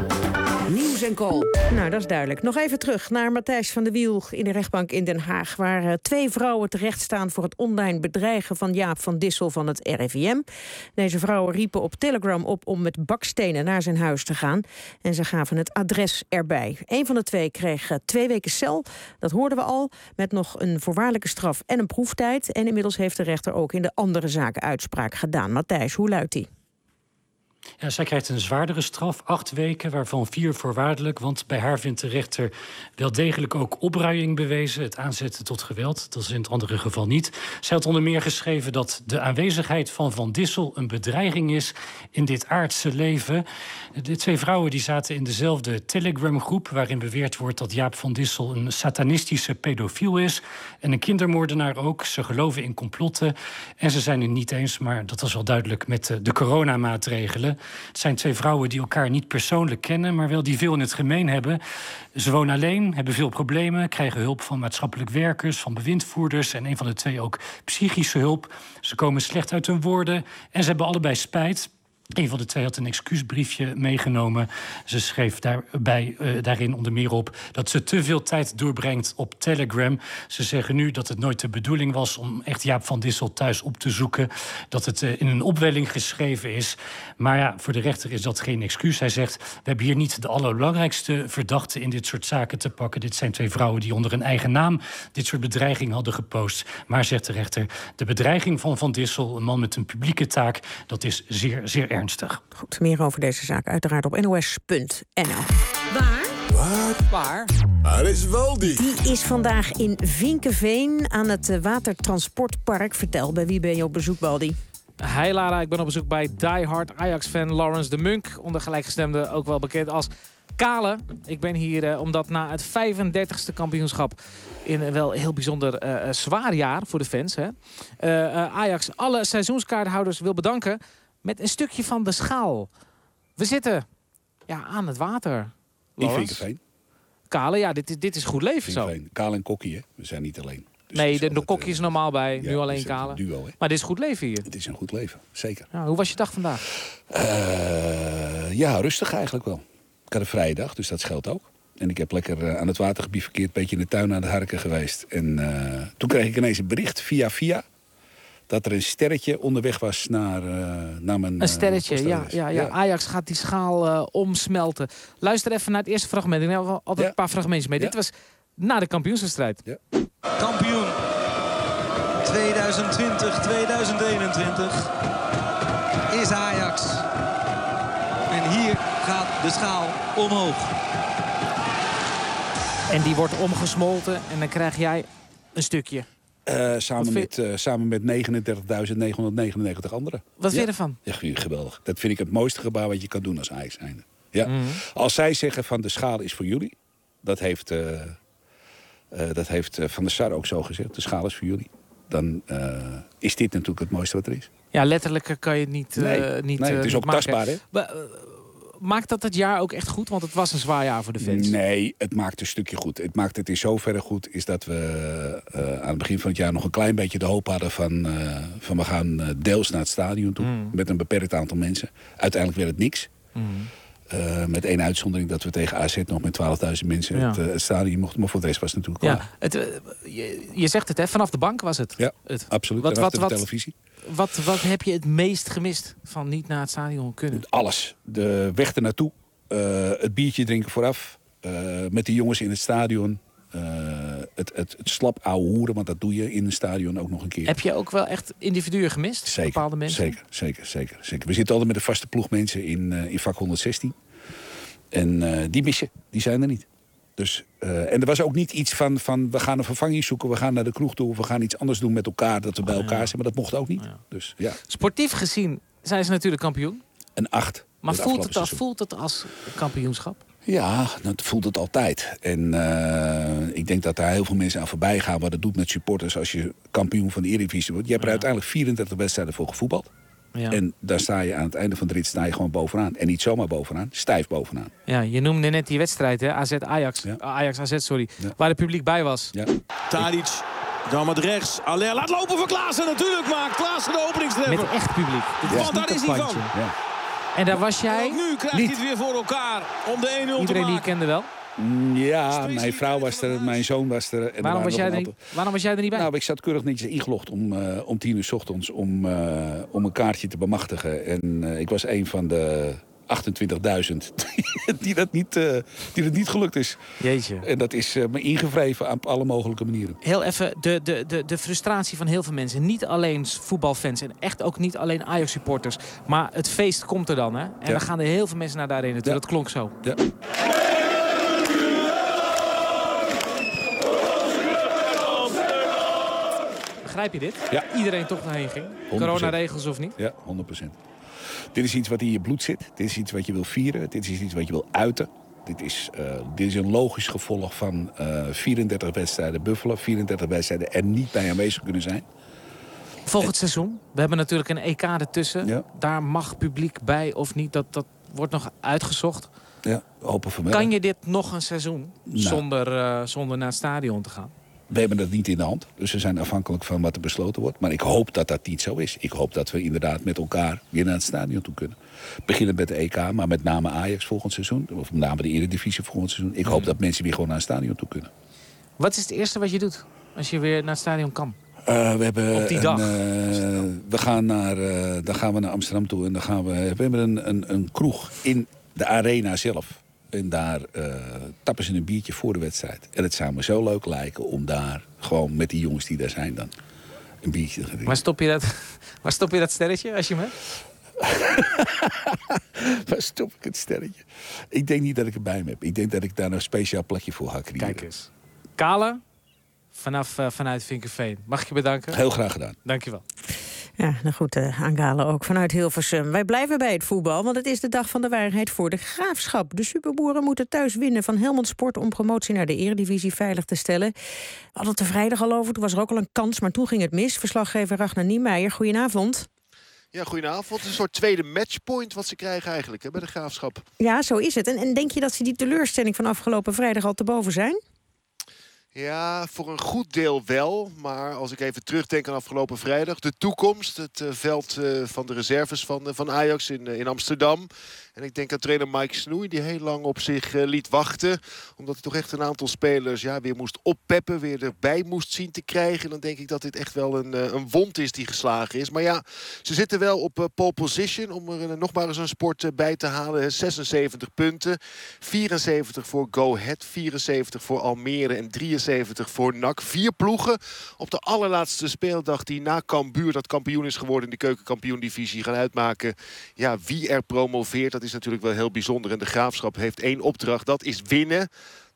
Nieuws en Kool. Nou, dat is duidelijk. Nog even terug naar Matthijs van de Wiel in de rechtbank in Den Haag, waar uh, twee vrouwen terecht staan voor het online bedreigen van Jaap van Dissel van het R I V M. Deze vrouwen riepen op Telegram op om met bakstenen naar zijn huis te gaan. En ze gaven het adres erbij. Eén van de twee kreeg uh, twee weken cel. Dat hoorden we al. Met nog een voorwaardelijke straf en een proeftijd. En inmiddels heeft de rechter ook in de andere zaken uitspraak gedaan. Matthijs, hoe luidt die? Ja, zij krijgt een zwaardere straf, acht weken, waarvan vier voorwaardelijk. Want bij haar vindt de rechter wel degelijk ook opruiing bewezen. Het aanzetten tot geweld, dat is in het andere geval niet. Zij had onder meer geschreven dat de aanwezigheid van Van Dissel een bedreiging is in dit aardse leven. De twee vrouwen die zaten in dezelfde Telegram-groep, waarin beweerd wordt dat Jaap van Dissel een satanistische pedofiel is. En een kindermoordenaar ook. Ze geloven in complotten. En ze zijn het niet eens, maar dat was wel duidelijk, met de, de coronamaatregelen. Het zijn twee vrouwen die elkaar niet persoonlijk kennen, maar wel die veel in het gemeen hebben. Ze wonen alleen, hebben veel problemen, krijgen hulp van maatschappelijk werkers, van bewindvoerders en een van de twee ook psychische hulp. Ze komen slecht uit hun woorden en ze hebben allebei spijt. Een van de twee had een excuusbriefje meegenomen. Ze schreef daarbij, uh, daarin onder meer op dat ze te veel tijd doorbrengt op Telegram. Ze zeggen nu dat het nooit de bedoeling was om echt Jaap van Dissel thuis op te zoeken. Dat het uh, in een opwelling geschreven is. Maar ja, voor de rechter is dat geen excuus. Hij zegt, we hebben hier niet de allerbelangrijkste verdachten in dit soort zaken te pakken. Dit zijn twee vrouwen die onder een eigen naam dit soort bedreiging hadden gepost. Maar, zegt de rechter, de bedreiging van Van Dissel, een man met een publieke taak, dat is zeer, zeer ernstig. Ernstig. Goed, meer over deze zaak uiteraard op N O S punt N L. Waar? Waar? Waar? Waar is Waldi? Die is vandaag in Vinkeveen aan het Watertransportpark. Vertel, bij wie ben je op bezoek, Waldi? Hey Lara, ik ben op bezoek bij diehard Ajax-fan Lawrence de Munk. Onder gelijkgestemde ook wel bekend als Kale. Ik ben hier uh, omdat na het vijfendertigste kampioenschap in een wel heel bijzonder uh, zwaar jaar voor de fans, hè, uh, uh, Ajax alle seizoenskaarthouders wil bedanken met een stukje van de schaal. We zitten ja, aan het water. In Vinkeveen. Kale, ja, dit, dit is goed leven zo. Kale en Kokkie, hè? We zijn niet alleen. Dus nee, de, de Kokkie is normaal bij, ja, nu alleen Kale. Duo, hè? Maar dit is goed leven hier. Het is een goed leven, zeker. Ja, hoe was je dag vandaag? Uh, ja, rustig eigenlijk wel. Ik had een vrije dag, dus dat scheelt ook. En ik heb lekker uh, aan het watergebied verkeerd, een beetje in de tuin aan het harken geweest. En uh, toen kreeg ik ineens een bericht via via dat er een sterretje onderweg was naar, uh, naar mijn... Een sterretje, uh, ja, ja, ja. Ajax gaat die schaal uh, omsmelten. Luister even naar het eerste fragment. Ik heb altijd ja. een paar fragmentjes mee. Ja. Dit was na de kampioenswedstrijd. Ja. Kampioen tweeduizend twintig tweeduizend eenentwintig is Ajax. En hier gaat de schaal omhoog. En die wordt omgesmolten en dan krijg jij een stukje. Uh, samen, met, uh, samen met negenendertigduizend negenhonderdnegenennegentig anderen. Wat vind je ja. ervan? Ja, geweldig. Dat vind ik het mooiste gebouw wat je kan doen als Ajax zijnde. Ja. Mm-hmm. Als zij zeggen van de schaal is voor jullie. Dat heeft, uh, uh, dat heeft uh, Van der Sar ook zo gezegd. De schaal is voor jullie. Dan uh, is dit natuurlijk het mooiste wat er is. Ja, letterlijker kan je het niet uh, Nee, niet, nee het is uh, ook maken. tastbaar, hè? Maar, uh, maakt dat het jaar ook echt goed? Want het was een zwaar jaar voor de fans. Nee, het maakt een stukje goed. Het maakt het in zoverre goed is dat we uh, aan het begin van het jaar nog een klein beetje de hoop hadden van, uh, van we gaan uh, deels naar het stadion toe. Mm. Met een beperkt aantal mensen. Uiteindelijk werd het niks. Mm. Uh, met één uitzondering dat we tegen A Z nog met twaalfduizend mensen ja. het, uh, het stadion mochten. Maar voor de rest was het natuurlijk ja, klaar. Het, uh, je, je zegt het, hè? Vanaf de bank was het. Ja, het. absoluut. Wat, wat, de wat, televisie. Wat, wat heb je het meest gemist van niet naar het stadion kunnen? Alles. De weg ernaartoe. Uh, het biertje drinken vooraf. Uh, met de jongens in het stadion. Uh, het, het, het slap ouwe hoeren, want dat doe je in een stadion ook nog een keer. Heb je ook wel echt individuen gemist? Zeker, bepaalde mensen? Zeker, zeker, zeker, zeker. We zitten altijd met een vaste ploeg mensen in, uh, in vak honderdzestien. En uh, die missen, die zijn er niet. Dus, uh, en er was ook niet iets van, van we gaan een vervanging zoeken, we gaan naar de kroeg toe, we gaan iets anders doen met elkaar, dat we bij elkaar zijn. Maar dat mocht ook niet. Ja. Dus, ja. Sportief gezien zijn ze natuurlijk kampioen. Een acht. Maar voelt het, als, voelt het als kampioenschap? Ja, dat voelt het altijd. En uh, ik denk dat daar heel veel mensen aan voorbij gaan wat het doet met supporters als je kampioen van de Eredivisie wordt. Je hebt er ja. uiteindelijk vierendertig wedstrijden voor gevoetbald. Ja. En daar sta je aan het einde van de rit sta je gewoon bovenaan. En niet zomaar bovenaan, stijf bovenaan. Ja, je noemde net die wedstrijd, hè? A Z Ajax. Ja. Ajax A Z, sorry. Ja. Waar het publiek bij was. Ja. Tadic, dan met rechts. Aller laat lopen voor Klaassen natuurlijk. Maar Klaassen de openingstreffer. Met echt publiek. Ja. Want daar is hij van. Ja. En daar was jij. En nu krijgt hij het weer voor elkaar om de één nul te maken. Iedereen die je kende wel? Ja, mijn vrouw was er, mijn zoon was er. En waarom, er was jij er niet, waarom was jij er niet bij? Nou, ik zat keurig netjes ingelogd om, uh, om tien uur 's ochtends om, uh, om een kaartje te bemachtigen. En uh, ik was een van de achtentwintigduizend die, dat niet, uh, die dat niet gelukt is. Jeetje. En dat is uh, me ingevreven aan alle mogelijke manieren. Heel even, de, de, de, de frustratie van heel veel mensen. Niet alleen voetbalfans en echt ook niet alleen Ajax-supporters. Maar het feest komt er dan, hè? En ja. dan gaan er heel veel mensen naar de arena toe. Ja. Dat klonk zo. Ja. Begrijp je dit? Ja. Iedereen toch daarheen ging? Coronaregels of niet? Ja, honderd procent. Dit is iets wat in je bloed zit. Dit is iets wat je wil vieren. Dit is iets wat je wil uiten. Dit is, uh, dit is een logisch gevolg van uh, vierendertig wedstrijden buffelen. vierendertig wedstrijden er niet bij aanwezig kunnen zijn. Volgend en... seizoen. We hebben natuurlijk een E K ertussen. Ja. Daar mag publiek bij of niet. Dat, dat wordt nog uitgezocht. Ja, hopen voor mij. Kan je dit nog een seizoen nou. zonder, uh, zonder naar het stadion te gaan? We hebben dat niet in de hand. Dus we zijn afhankelijk van wat er besloten wordt. Maar ik hoop dat dat niet zo is. Ik hoop dat we inderdaad met elkaar weer naar het stadion toe kunnen. Beginnen met de E K, maar met name Ajax volgend seizoen. Of met name de Eredivisie volgend seizoen. Ik hoop dat mensen weer gewoon naar het stadion toe kunnen. Wat is het eerste wat je doet als je weer naar het stadion kan? Uh, we hebben Op die een, dag? Uh, we gaan naar, uh, dan gaan we naar Amsterdam toe. En dan gaan we, we hebben een, een, een kroeg in de arena zelf. En daar uh, tappen ze een biertje voor de wedstrijd. En het zou me zo leuk lijken om daar gewoon met die jongens die daar zijn dan een biertje te drinken. Waar stop je dat, waar stop je dat sterretje als je me Waar stop ik het sterretje? Ik denk niet dat ik het bij me heb. Ik denk dat ik daar een speciaal plekje voor ga creëren. Kijk eens. Kale, vanaf, uh, vanuit Vinkenveen. Mag ik je bedanken? Heel graag gedaan. Dank je wel. Ja, nou goed, uh, aangalen ook vanuit Hilversum. Wij blijven bij het voetbal, want het is de dag van de waarheid voor de Graafschap. De superboeren moeten thuis winnen van Helmond Sport om promotie naar de Eredivisie veilig te stellen. We hadden het er vrijdag al over, toen was er ook al een kans, maar toen ging het mis. Verslaggever Ragnar Niemeyer, goedenavond. Ja, goedenavond. Een soort tweede matchpoint wat ze krijgen eigenlijk hè, bij de Graafschap. Ja, zo is het. En, en denk je dat ze die teleurstelling van afgelopen vrijdag al te boven zijn? Ja, voor een goed deel wel. Maar als ik even terugdenk aan afgelopen vrijdag. De toekomst, het uh, veld uh, van de reserves van, uh, van Ajax in, uh, in Amsterdam. En ik denk aan trainer Mike Snoei, die heel lang op zich uh, liet wachten. Omdat hij toch echt een aantal spelers ja, weer moest oppeppen. Weer erbij moest zien te krijgen. Dan denk ik dat dit echt wel een, uh, een wond is die geslagen is. Maar ja, ze zitten wel op uh, pole position. Om er uh, nog maar eens een sport uh, bij te halen. zesenzeventig punten. vierenzeventig voor Go Ahead. vierenzeventig voor Almere. En drieënzeventig voor N A C. Vier ploegen op de allerlaatste speeldag die na Cambuur, dat kampioen is geworden in de keukenkampioen-divisie, gaan uitmaken. Ja, wie er promoveert, dat is natuurlijk wel heel bijzonder. En de Graafschap heeft één opdracht, dat is winnen.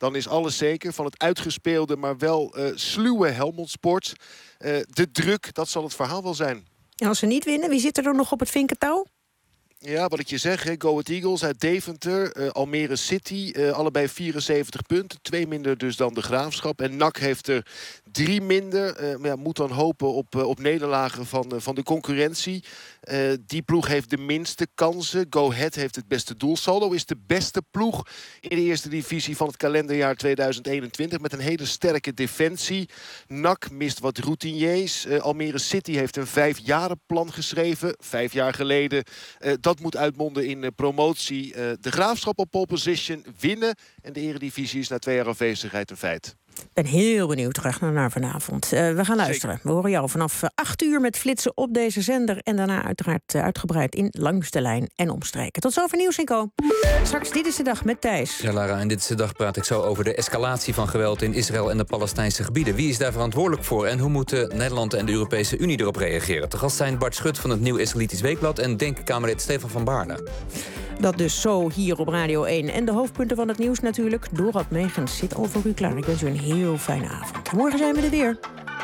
dan is alles zeker. Van het uitgespeelde, maar wel uh, sluwe Helmond Sport. Uh, de druk, dat zal het verhaal wel zijn. En als ze niet winnen, wie zit er dan nog op het vinkentouw? Ja, wat ik je zeg, hè, Go Ahead Eagles uit Deventer, uh, Almere City, uh, allebei vierenzeventig punten. Twee minder dus dan de Graafschap. En N A C heeft er drie minder. Uh, maar ja, moet dan hopen op, uh, op nederlagen van, uh, van de concurrentie. Uh, die ploeg heeft de minste kansen. Go Ahead heeft het beste doelsaldo. Is de beste ploeg in de eerste divisie van het kalenderjaar tweeduizend eenentwintig. Met een hele sterke defensie. N A C mist wat routiniers. Uh, Almere City heeft een vijfjarenplan geschreven. Vijf jaar geleden. Uh, dat moet uitmonden in uh, promotie. Uh, de Graafschap op pole position winnen. En de eredivisie is na twee jaar afwezigheid een feit. Ik ben heel benieuwd terug naar, naar vanavond. Uh, we gaan luisteren. Zeker. We horen jou vanaf acht uur met flitsen op deze zender. En daarna uiteraard uh, uitgebreid in Langs de Lijn en omstreken. Tot zover Nieuws en Co. Straks Dit is de Dag met Thijs. Ja, Lara, en Dit is de Dag praat ik zo over de escalatie van geweld in Israël en de Palestijnse gebieden. Wie is daar verantwoordelijk voor en hoe moeten Nederland en de Europese Unie erop reageren? Te gast zijn Bart Schut van het Nieuw Israëlitisch Weekblad en Denk-Kamerlid Stefan van Baarle. Dat dus zo hier op Radio één. En de hoofdpunten van het nieuws natuurlijk. Dorad Megens zit al voor u klaar. Ik wens u een heel fijne avond. Morgen zijn we er weer.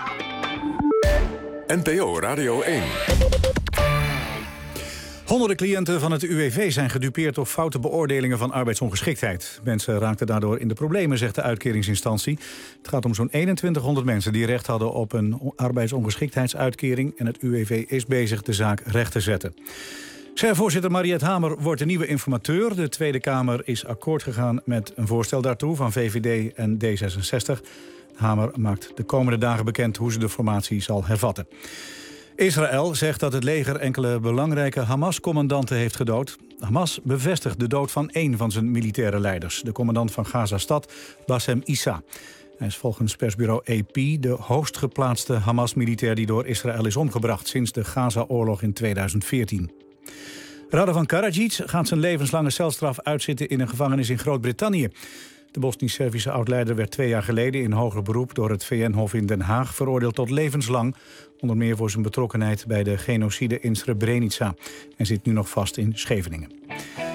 N P O Radio één. Honderden cliënten van het U W V zijn gedupeerd op foute beoordelingen van arbeidsongeschiktheid. Mensen raakten daardoor in de problemen, zegt de uitkeringsinstantie. Het gaat om zo'n eenentwintighonderd mensen die recht hadden op een arbeidsongeschiktheidsuitkering. En het U W V is bezig de zaak recht te zetten. C E R-voorzitter Mariette Hamer wordt de nieuwe informateur. De Tweede Kamer is akkoord gegaan met een voorstel daartoe van V V D en D zesenzestig. Hamer maakt de komende dagen bekend hoe ze de formatie zal hervatten. Israël zegt dat het leger enkele belangrijke Hamas-commandanten heeft gedood. Hamas bevestigt de dood van één van zijn militaire leiders, de commandant van Gaza-stad, Bassem Issa. Hij is volgens persbureau A P de hoogst geplaatste Hamas-militair die door Israël is omgebracht sinds de Gaza-oorlog in tweeduizend veertien. Radovan Karadzic gaat zijn levenslange celstraf uitzitten in een gevangenis in Groot-Brittannië. De Bosnisch-Servische oud-leider werd twee jaar geleden in hoger beroep door het V N-hof in Den Haag veroordeeld tot levenslang. Onder meer voor zijn betrokkenheid bij de genocide in Srebrenica. Hij zit nu nog vast in Scheveningen.